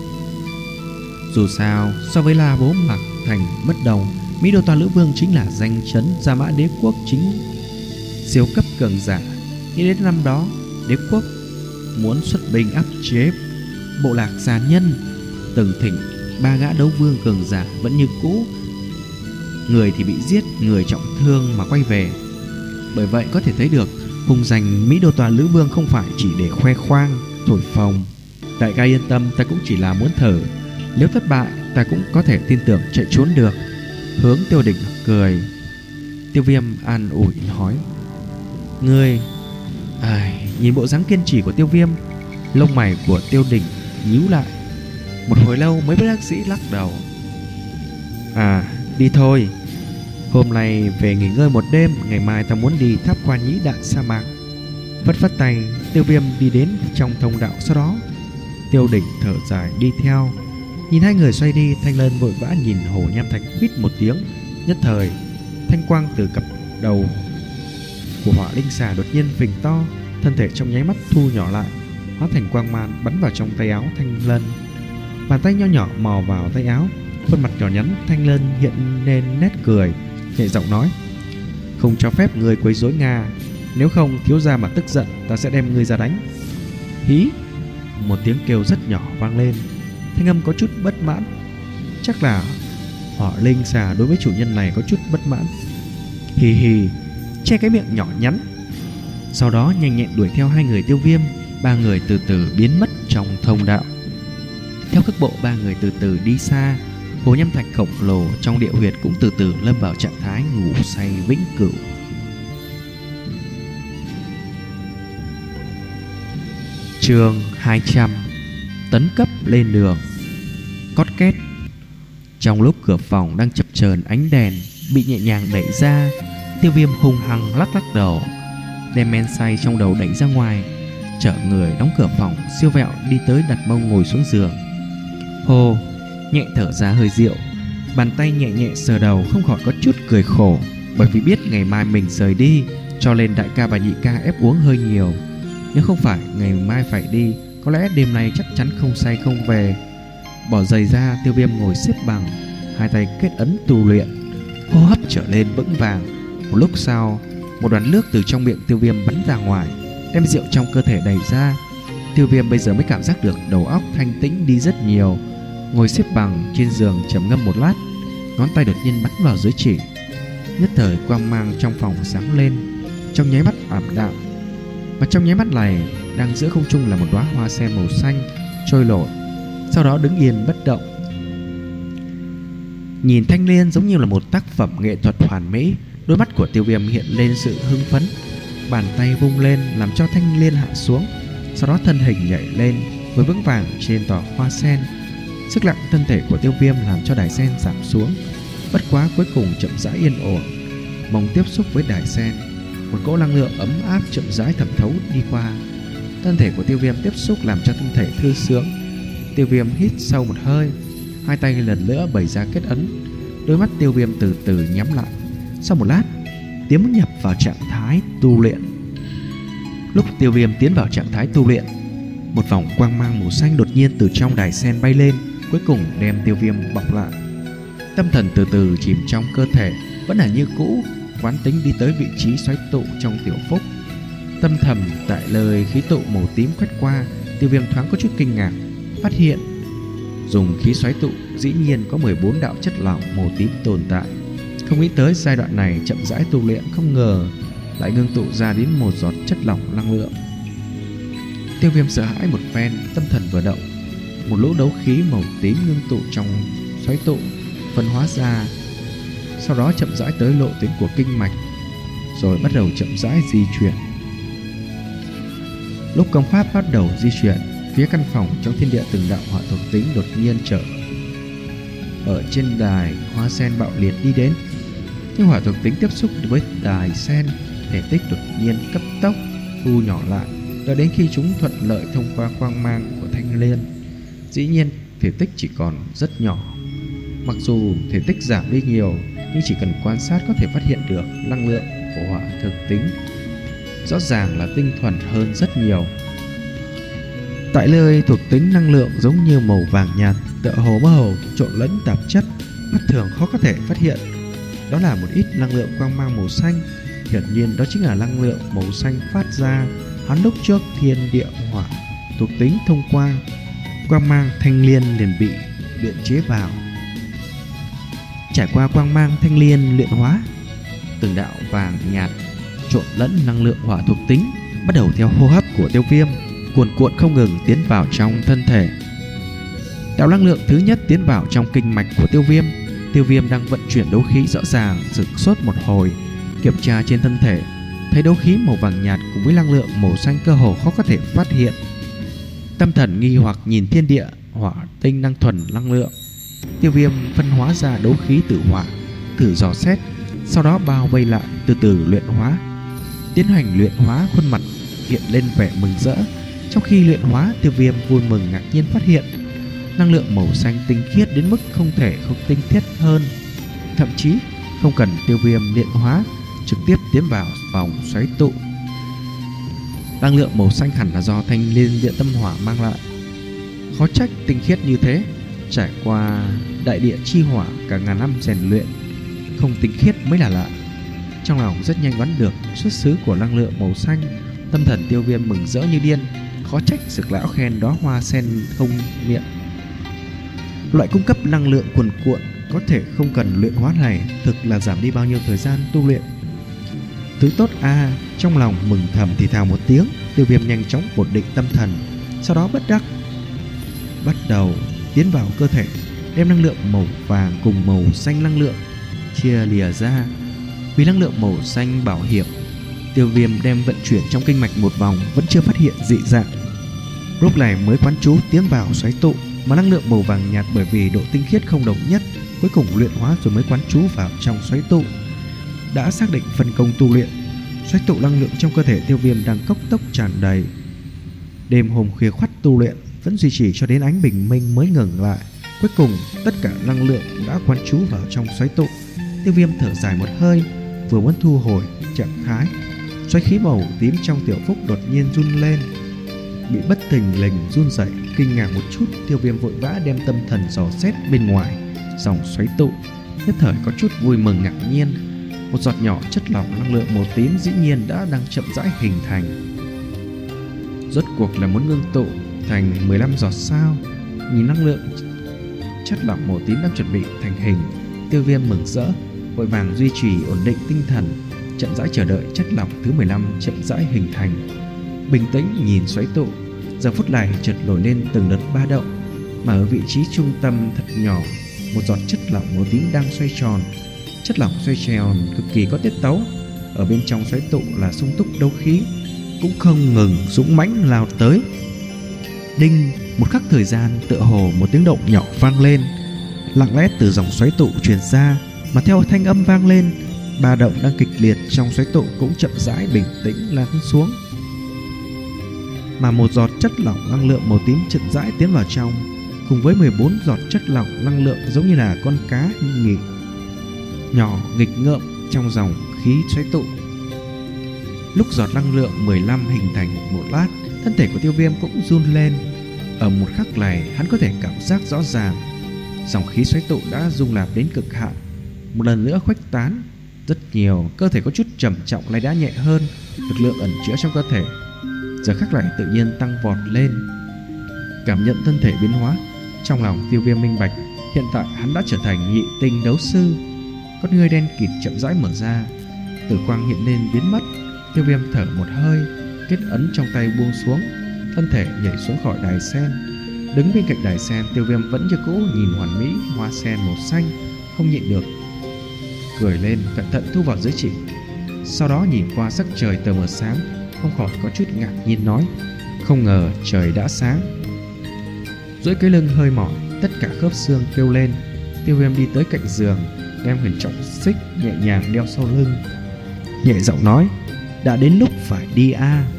Dù sao, so với La Bố Mạc Thành bất đồng, Mỹ Đô Toa Lữ Vương chính là danh chấn Gia Mã Đế quốc chính siêu cấp cường giả. Nghĩ đến năm đó, đế quốc muốn xuất binh áp chế bộ lạc già nhân, từng thỉnh ba gã đấu vương cường giả vẫn như cũ, người thì bị giết, người trọng thương mà quay về. Bởi vậy có thể thấy được hùng danh Mỹ Đô Toa Lữ Vương không phải chỉ để khoe khoang, thổi phồng. Đại ca yên tâm, ta cũng chỉ là muốn thử, nếu thất bại ta cũng có thể tin tưởng chạy trốn được. Hướng Tiêu Đỉnh cười. Tiêu Viêm an ủi nói. Ngươi, ai, nhìn bộ dáng kiên trì của Tiêu Viêm, lông mày của Tiêu Đỉnh nhíu lại. Một hồi lâu mới bất đắc dĩ lắc đầu. À, đi thôi. Hôm nay về nghỉ ngơi một đêm, ngày mai ta muốn đi tháp Quan Nhĩ Đại sa mạc. Phất phất tay, Tiêu Viêm đi đến trong thông đạo, sau đó Tiêu Đỉnh thở dài đi theo. Nhìn hai người xoay đi, Thanh Lân vội vã nhìn hồ nham thạch, huýt một tiếng. Nhất thời, thanh quang từ cặp đầu của hỏa linh xà đột nhiên phình to, thân thể trong nháy mắt thu nhỏ lại, hóa thành quang mang bắn vào trong tay áo Thanh Lân. Bàn tay nho nhỏ mò vào tay áo, khuôn mặt nhỏ nhắn Thanh Lân hiện lên nét cười, nhẹ giọng nói: "Không cho phép người quấy rối Nga, nếu không thiếu gia mà tức giận, ta sẽ đem ngươi ra đánh." Hí! Một tiếng kêu rất nhỏ vang lên, thanh âm có chút bất mãn. Chắc là Hỏa Linh xà đối với chủ nhân này có chút bất mãn. Hì hì, che cái miệng nhỏ nhắn. Sau đó nhanh nhẹn đuổi theo hai người Tiêu Viêm. Ba người từ từ biến mất trong thông đạo. Theo cước bộ ba người từ từ đi xa, hồ nham thạch khổng lồ trong địa huyệt cũng từ từ lâm vào trạng thái ngủ say vĩnh cửu. Chương hai trăm: Tấn cấp lên đường. Cót két. Trong lúc cửa phòng đang chập chờn ánh đèn bị nhẹ nhàng đẩy ra, Tiêu Viêm hung hăng lắc lắc đầu, đem men say trong đầu đẩy ra ngoài, chở người đóng cửa phòng, siêu vẹo đi tới đặt mông ngồi xuống giường. Hồ nhẹ thở ra hơi rượu, bàn tay nhẹ nhẹ sờ đầu, không khỏi có chút cười khổ, bởi vì biết ngày mai mình rời đi, cho nên đại ca và nhị ca ép uống hơi nhiều. Nếu không phải ngày mai phải đi, có lẽ đêm nay chắc chắn không say không về. Bỏ giày ra, Tiêu Viêm ngồi xếp bằng, hai tay kết ấn tu luyện, hô hấp trở lên vững vàng. Một lúc sau, một đoàn nước từ trong miệng Tiêu Viêm bắn ra ngoài, đem rượu trong cơ thể đẩy ra. Tiêu Viêm bây giờ mới cảm giác được đầu óc thanh tĩnh đi rất nhiều. Ngồi xếp bằng trên giường trầm ngâm một lát, ngón tay đột nhiên bắn vào dưới chỉ. Nhất thời quang mang trong phòng sáng lên, trong nháy mắt ảm đạm. Và trong nháy mắt này, đang giữa không trung là một đóa hoa sen màu xanh trôi nổi, sau đó đứng yên bất động. Nhìn thanh liên giống như là một tác phẩm nghệ thuật hoàn mỹ. Đôi mắt của Tiêu Viêm hiện lên sự hưng phấn, bàn tay vung lên làm cho thanh liên hạ xuống, sau đó thân hình nhảy lên với vững vàng trên tòa hoa sen. Sức nặng thân thể của Tiêu Viêm làm cho đài sen giảm xuống, bất quá cuối cùng chậm rãi yên ổn. Mong tiếp xúc với đài sen, một cỗ năng lượng ấm áp chậm rãi thẩm thấu đi qua. Thân thể của Tiêu Viêm tiếp xúc làm cho thân thể thư sướng. Tiêu Viêm hít sâu một hơi, hai tay lần nữa bày ra kết ấn. Đôi mắt Tiêu Viêm từ từ nhắm lại. Sau một lát, tiến nhập vào trạng thái tu luyện. Lúc Tiêu Viêm tiến vào trạng thái tu luyện, một vòng quang mang màu xanh đột nhiên từ trong đài sen bay lên, cuối cùng đem Tiêu Viêm bọc lại. Tâm thần từ từ chìm trong cơ thể, vẫn là như cũ, quán tính đi tới vị trí xoáy tụ trong tiểu phúc. Tâm thầm tại lời khí tụ màu tím quét qua, Tiêu Viêm thoáng có chút kinh ngạc, phát hiện dùng khí xoáy tụ dĩ nhiên có mười bốn đạo chất lỏng màu tím tồn tại. Không nghĩ tới giai đoạn này chậm rãi tu luyện, không ngờ lại ngưng tụ ra đến một giọt chất lỏng năng lượng. Tiêu Viêm sợ hãi một phen, tâm thần vừa động, một lũ đấu khí màu tím ngưng tụ trong xoáy tụ phân hóa ra, sau đó chậm rãi tới lộ tuyến của kinh mạch, rồi bắt đầu chậm rãi di chuyển. Lúc công pháp bắt đầu di chuyển, phía căn phòng trong thiên địa từng đạo hỏa thuộc tính đột nhiên trở ở trên đài hoa sen bạo liệt đi đến. Nhưng hỏa thuộc tính tiếp xúc với đài sen, thể tích đột nhiên cấp tốc thu nhỏ lại, cho đến khi chúng thuận lợi thông qua quang mang của thanh liên. Dĩ nhiên thể tích chỉ còn rất nhỏ. Mặc dù thể tích giảm đi nhiều, nhưng chỉ cần quan sát có thể phát hiện được năng lượng của hỏa thực tính rõ ràng là tinh thuần hơn rất nhiều. Tại nơi thuộc tính năng lượng giống như màu vàng nhạt, tựa hồ mơ hồ trộn lẫn tạp chất, mắt thường khó có thể phát hiện. Đó là một ít năng lượng quang mang màu xanh. Hiển nhiên đó chính là năng lượng màu xanh phát ra hắn lúc trước thiên địa hỏa thuộc tính thông qua quang mang thanh liên liền bị luyện chế vào. Trải qua quang mang thanh liên luyện hóa, từng đạo vàng nhạt trộn lẫn năng lượng hỏa thuộc tính bắt đầu theo hô hấp của Tiêu Viêm cuồn cuộn không ngừng tiến vào trong thân thể. Đạo năng lượng thứ nhất tiến vào trong kinh mạch của Tiêu Viêm. Tiêu Viêm đang vận chuyển đấu khí rõ ràng, sửng sốt một hồi, kiểm tra trên thân thể, thấy đấu khí màu vàng nhạt cùng với năng lượng màu xanh cơ hồ khó có thể phát hiện. Tâm thần nghi hoặc nhìn thiên địa hỏa tinh năng thuần năng lượng. Tiêu Viêm phân hóa ra đấu khí tử hỏa, thử dò xét, sau đó bao vây lại, từ từ luyện hóa. Tiến hành luyện hóa, khuôn mặt hiện lên vẻ mừng rỡ. Trong khi luyện hóa, Tiêu Viêm vui mừng ngạc nhiên phát hiện năng lượng màu xanh tinh khiết đến mức không thể không tinh khiết hơn. Thậm chí không cần Tiêu Viêm luyện hóa, trực tiếp tiến vào vòng xoáy tụ. Năng lượng màu xanh hẳn là do thanh liên địa tâm hỏa mang lại. Khó trách tinh khiết như thế. Trải qua đại địa chi hỏa cả ngàn năm rèn luyện, không tinh khiết mới là lạ. Trong lòng rất nhanh đoán được xuất xứ của năng lượng màu xanh. Tâm thần Tiêu Viêm mừng rỡ như điên. Khó trách Dược lão khen đóa hoa sen không miệng. Loại cung cấp năng lượng cuồn cuộn có thể không cần luyện hóa này thực là giảm đi bao nhiêu thời gian tu luyện. Thứ tốt a à, trong lòng mừng thầm thì thào một tiếng. Tiêu Viêm nhanh chóng ổn định tâm thần, sau đó bất đắc bắt đầu tiến vào cơ thể, đem năng lượng màu vàng cùng màu xanh năng lượng chia lìa ra. Vì năng lượng màu xanh bảo hiểm, Tiêu Viêm đem vận chuyển trong kinh mạch một vòng vẫn chưa phát hiện dị dạng. Lúc này mới quán chú tiến vào xoáy tụ, mà năng lượng màu vàng nhạt bởi vì độ tinh khiết không đồng nhất, cuối cùng luyện hóa rồi mới quán chú vào trong xoáy tụ. Đã xác định phân công tu luyện, xoáy tụ năng lượng trong cơ thể Tiêu Viêm đang cốc tốc tràn đầy. Đêm hôm khuya khoắt tu luyện vẫn duy trì cho đến ánh bình minh mới ngừng lại. Cuối cùng tất cả năng lượng đã quán chú vào trong xoáy tụ. Tiêu Viêm thở dài một hơi, vừa muốn thu hồi trạng thái, xoáy khí màu tím trong tiểu phúc đột nhiên run lên, bị bất thình lình run rẩy. Kinh ngạc một chút, Tiêu Viêm vội vã đem tâm thần dò xét bên ngoài dòng xoáy tụ, nhất thời có chút vui mừng ngạc nhiên. Một giọt nhỏ chất lỏng năng lượng màu tím dĩ nhiên đã đang chậm rãi hình thành. Rốt cuộc là muốn ngưng tụ thành mười lăm giọt sao? Nhìn năng lượng chất lỏng màu tím đang chuẩn bị thành hình, Tiêu Viêm mừng rỡ, vội vàng duy trì ổn định tinh thần, chậm rãi chờ đợi chất lỏng thứ mười lăm chậm rãi hình thành. Bình tĩnh nhìn xoáy tụ, giờ phút này chợt nổi lên từng đợt ba động, mà ở vị trí trung tâm thật nhỏ, một giọt chất lỏng màu tím đang xoay tròn. Chất lỏng xoay tròn cực kỳ có tiết tấu, ở bên trong xoáy tụ là sung túc đấu khí, cũng không ngừng dũng mãnh lao tới. Đinh, một khắc thời gian tựa hồ một tiếng động nhỏ vang lên, lặng lẽ từ dòng xoáy tụ truyền ra, mà theo thanh âm vang lên, ba động đang kịch liệt trong xoáy tụ cũng chậm rãi bình tĩnh lắng xuống. Mà một giọt chất lỏng năng lượng màu tím chậm rãi tiến vào trong, cùng với mười bốn giọt chất lỏng năng lượng giống như là con cá nghịch nhỏ nghịch ngợm trong dòng khí xoáy tụ. Lúc giọt năng lượng mười lăm hình thành một lát, thân thể của Tiêu Viêm cũng run lên. Ở một khắc này, hắn có thể cảm giác rõ ràng dòng khí xoáy tụ đã rung lạp đến cực hạn, một lần nữa khuếch tán rất nhiều. Cơ thể có chút trầm trọng lại đã nhẹ hơn, lực lượng ẩn chứa trong cơ thể giờ khắc này tự nhiên tăng vọt lên. Cảm nhận thân thể biến hóa, trong lòng Tiêu Viêm minh bạch, hiện tại hắn đã trở thành nhị tinh đấu sư. Con ngươi đen kịt chậm rãi mở ra, tử quang hiện lên biến mất. Tiêu Viêm thở một hơi, kết ấn trong tay buông xuống, thân thể nhảy xuống khỏi đài sen. Đứng bên cạnh đài sen, Tiêu Viêm vẫn như cũ nhìn hoàn mỹ hoa sen màu xanh, không nhịn được cười lên, cẩn thận thu vào giới chỉ. Sau đó nhìn qua sắc trời tờ mờ sáng, không khỏi có chút ngạc nhiên nói: không ngờ trời đã sáng. Duỗi cái lưng hơi mỏi, tất cả khớp xương kêu lên. Tiêu Viêm đi tới cạnh giường, đem huyền trọng xích nhẹ nhàng đeo sau lưng, nhẹ giọng nói: đã đến lúc phải đi a. À.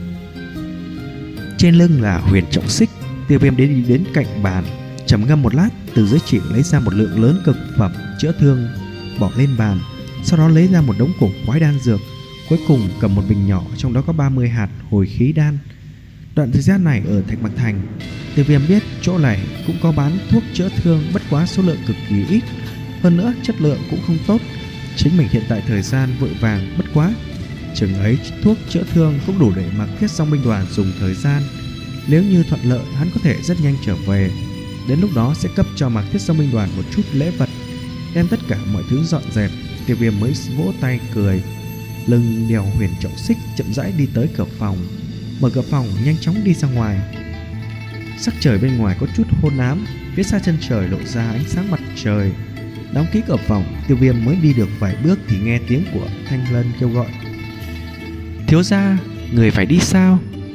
Trên lưng là huyền trọng xích. Tiêu Viêm đến đi đến cạnh bàn, trầm ngâm một lát, từ dưới chỉ lấy ra một lượng lớn cực phẩm chữa thương bỏ lên bàn, sau đó lấy ra một đống cổ quái đan dược, cuối cùng cầm một bình nhỏ, trong đó có ba mươi hạt hồi khí đan. Đoạn thời gian này ở Thạch Mặc Thành, Tiêu Viêm biết chỗ này cũng có bán thuốc chữa thương, bất quá số lượng cực kỳ ít, hơn nữa chất lượng cũng không tốt. Chính mình hiện tại thời gian vội vàng, bất quá chừng ấy thuốc chữa thương cũng đủ để Mạc Thiết Song binh đoàn dùng thời gian. Nếu như thuận lợi, hắn có thể rất nhanh trở về. Đến lúc đó sẽ cấp cho Mạc Thiết Song binh đoàn một chút lễ vật, đem tất cả mọi thứ dọn dẹp. Tiêu Viêm mới vỗ tay cười, lưng đèo huyền trọng xích chậm rãi đi tới cửa phòng, mở cửa phòng nhanh chóng đi ra ngoài. Sắc trời bên ngoài có chút hôn ám, phía xa chân trời lộ ra ánh sáng mặt trời. Đóng ký cửa phòng, Tiêu Viêm mới đi được vài bước thì nghe tiếng của Thanh Lân kêu gọi: thiếu gia, người phải đi sao?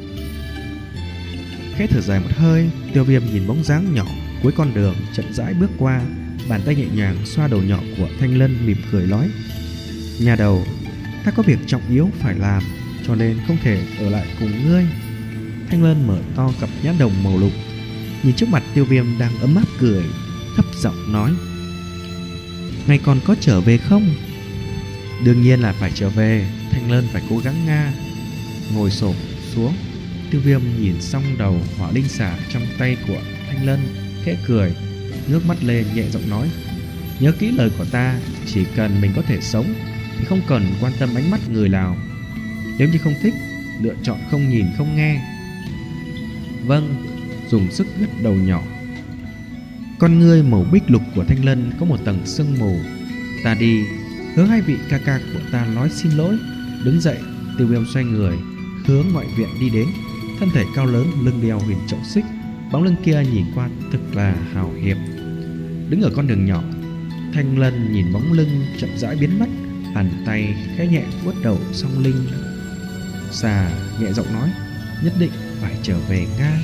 Khẽ thở dài một hơi, Tiêu Viêm nhìn bóng dáng nhỏ cuối con đường chậm rãi bước qua, bàn tay nhẹ nhàng xoa đầu nhỏ của Thanh Lân, mỉm cười nói: nhà đầu, ta có việc trọng yếu phải làm, cho nên không thể ở lại cùng ngươi. Thanh Lân mở to cặp nhãn đồng màu lục, nhìn trước mặt Tiêu Viêm đang ấm áp cười, thấp giọng nói: ngày còn có trở về không? Đương nhiên là phải trở về. Thanh Lân phải cố gắng nga, ngồi xổm xuống Tiêu Viêm nhìn xong đầu hỏa linh xà trong tay của Thanh Lân, khẽ cười, ngước mắt lên nhẹ giọng nói: nhớ kỹ lời của ta, chỉ cần mình có thể sống thì không cần quan tâm ánh mắt người nào. Nếu như không thích, lựa chọn không nhìn không nghe. Vâng, dùng sức gật đầu nhỏ. Con ngươi màu bích lục của Thanh Lân có một tầng sương mù. Ta đi, hướng hai vị ca ca của ta nói xin lỗi. Đứng dậy, Tiêu Viêm xoay người hướng ngoại viện đi đến. Thân thể cao lớn, lưng đeo huyền trọng xích, bóng lưng kia nhìn qua thực là hào hiệp. Đứng ở con đường nhỏ, Thanh Lân nhìn bóng lưng chậm rãi biến mất, bàn tay khẽ nhẹ vuốt đầu song linh xà, nhẹ giọng nói: nhất định phải trở về Nga.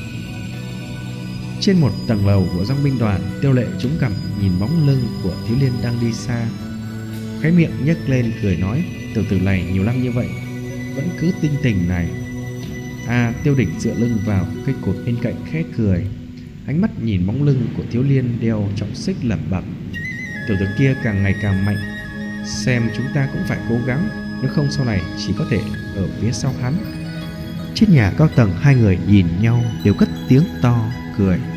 Trên một tầng lầu của dòng binh đoàn, Tiêu Lệ trúng cằm nhìn bóng lưng của Thiếu Liên đang đi xa, khóe miệng nhếch lên cười nói: tiểu tử này nhiều năm như vậy vẫn cứ tinh tình này. À, Tiêu Đỉnh dựa lưng vào cây cột bên cạnh khẽ cười, ánh mắt nhìn bóng lưng của Thiếu Liên đeo trọng xích lẩm bẩm: tiểu tử kia càng ngày càng mạnh, xem chúng ta cũng phải cố gắng, nếu không sau này chỉ có thể ở phía sau hắn. Trên nhà cao tầng, hai người nhìn nhau đều cất tiếng to cười.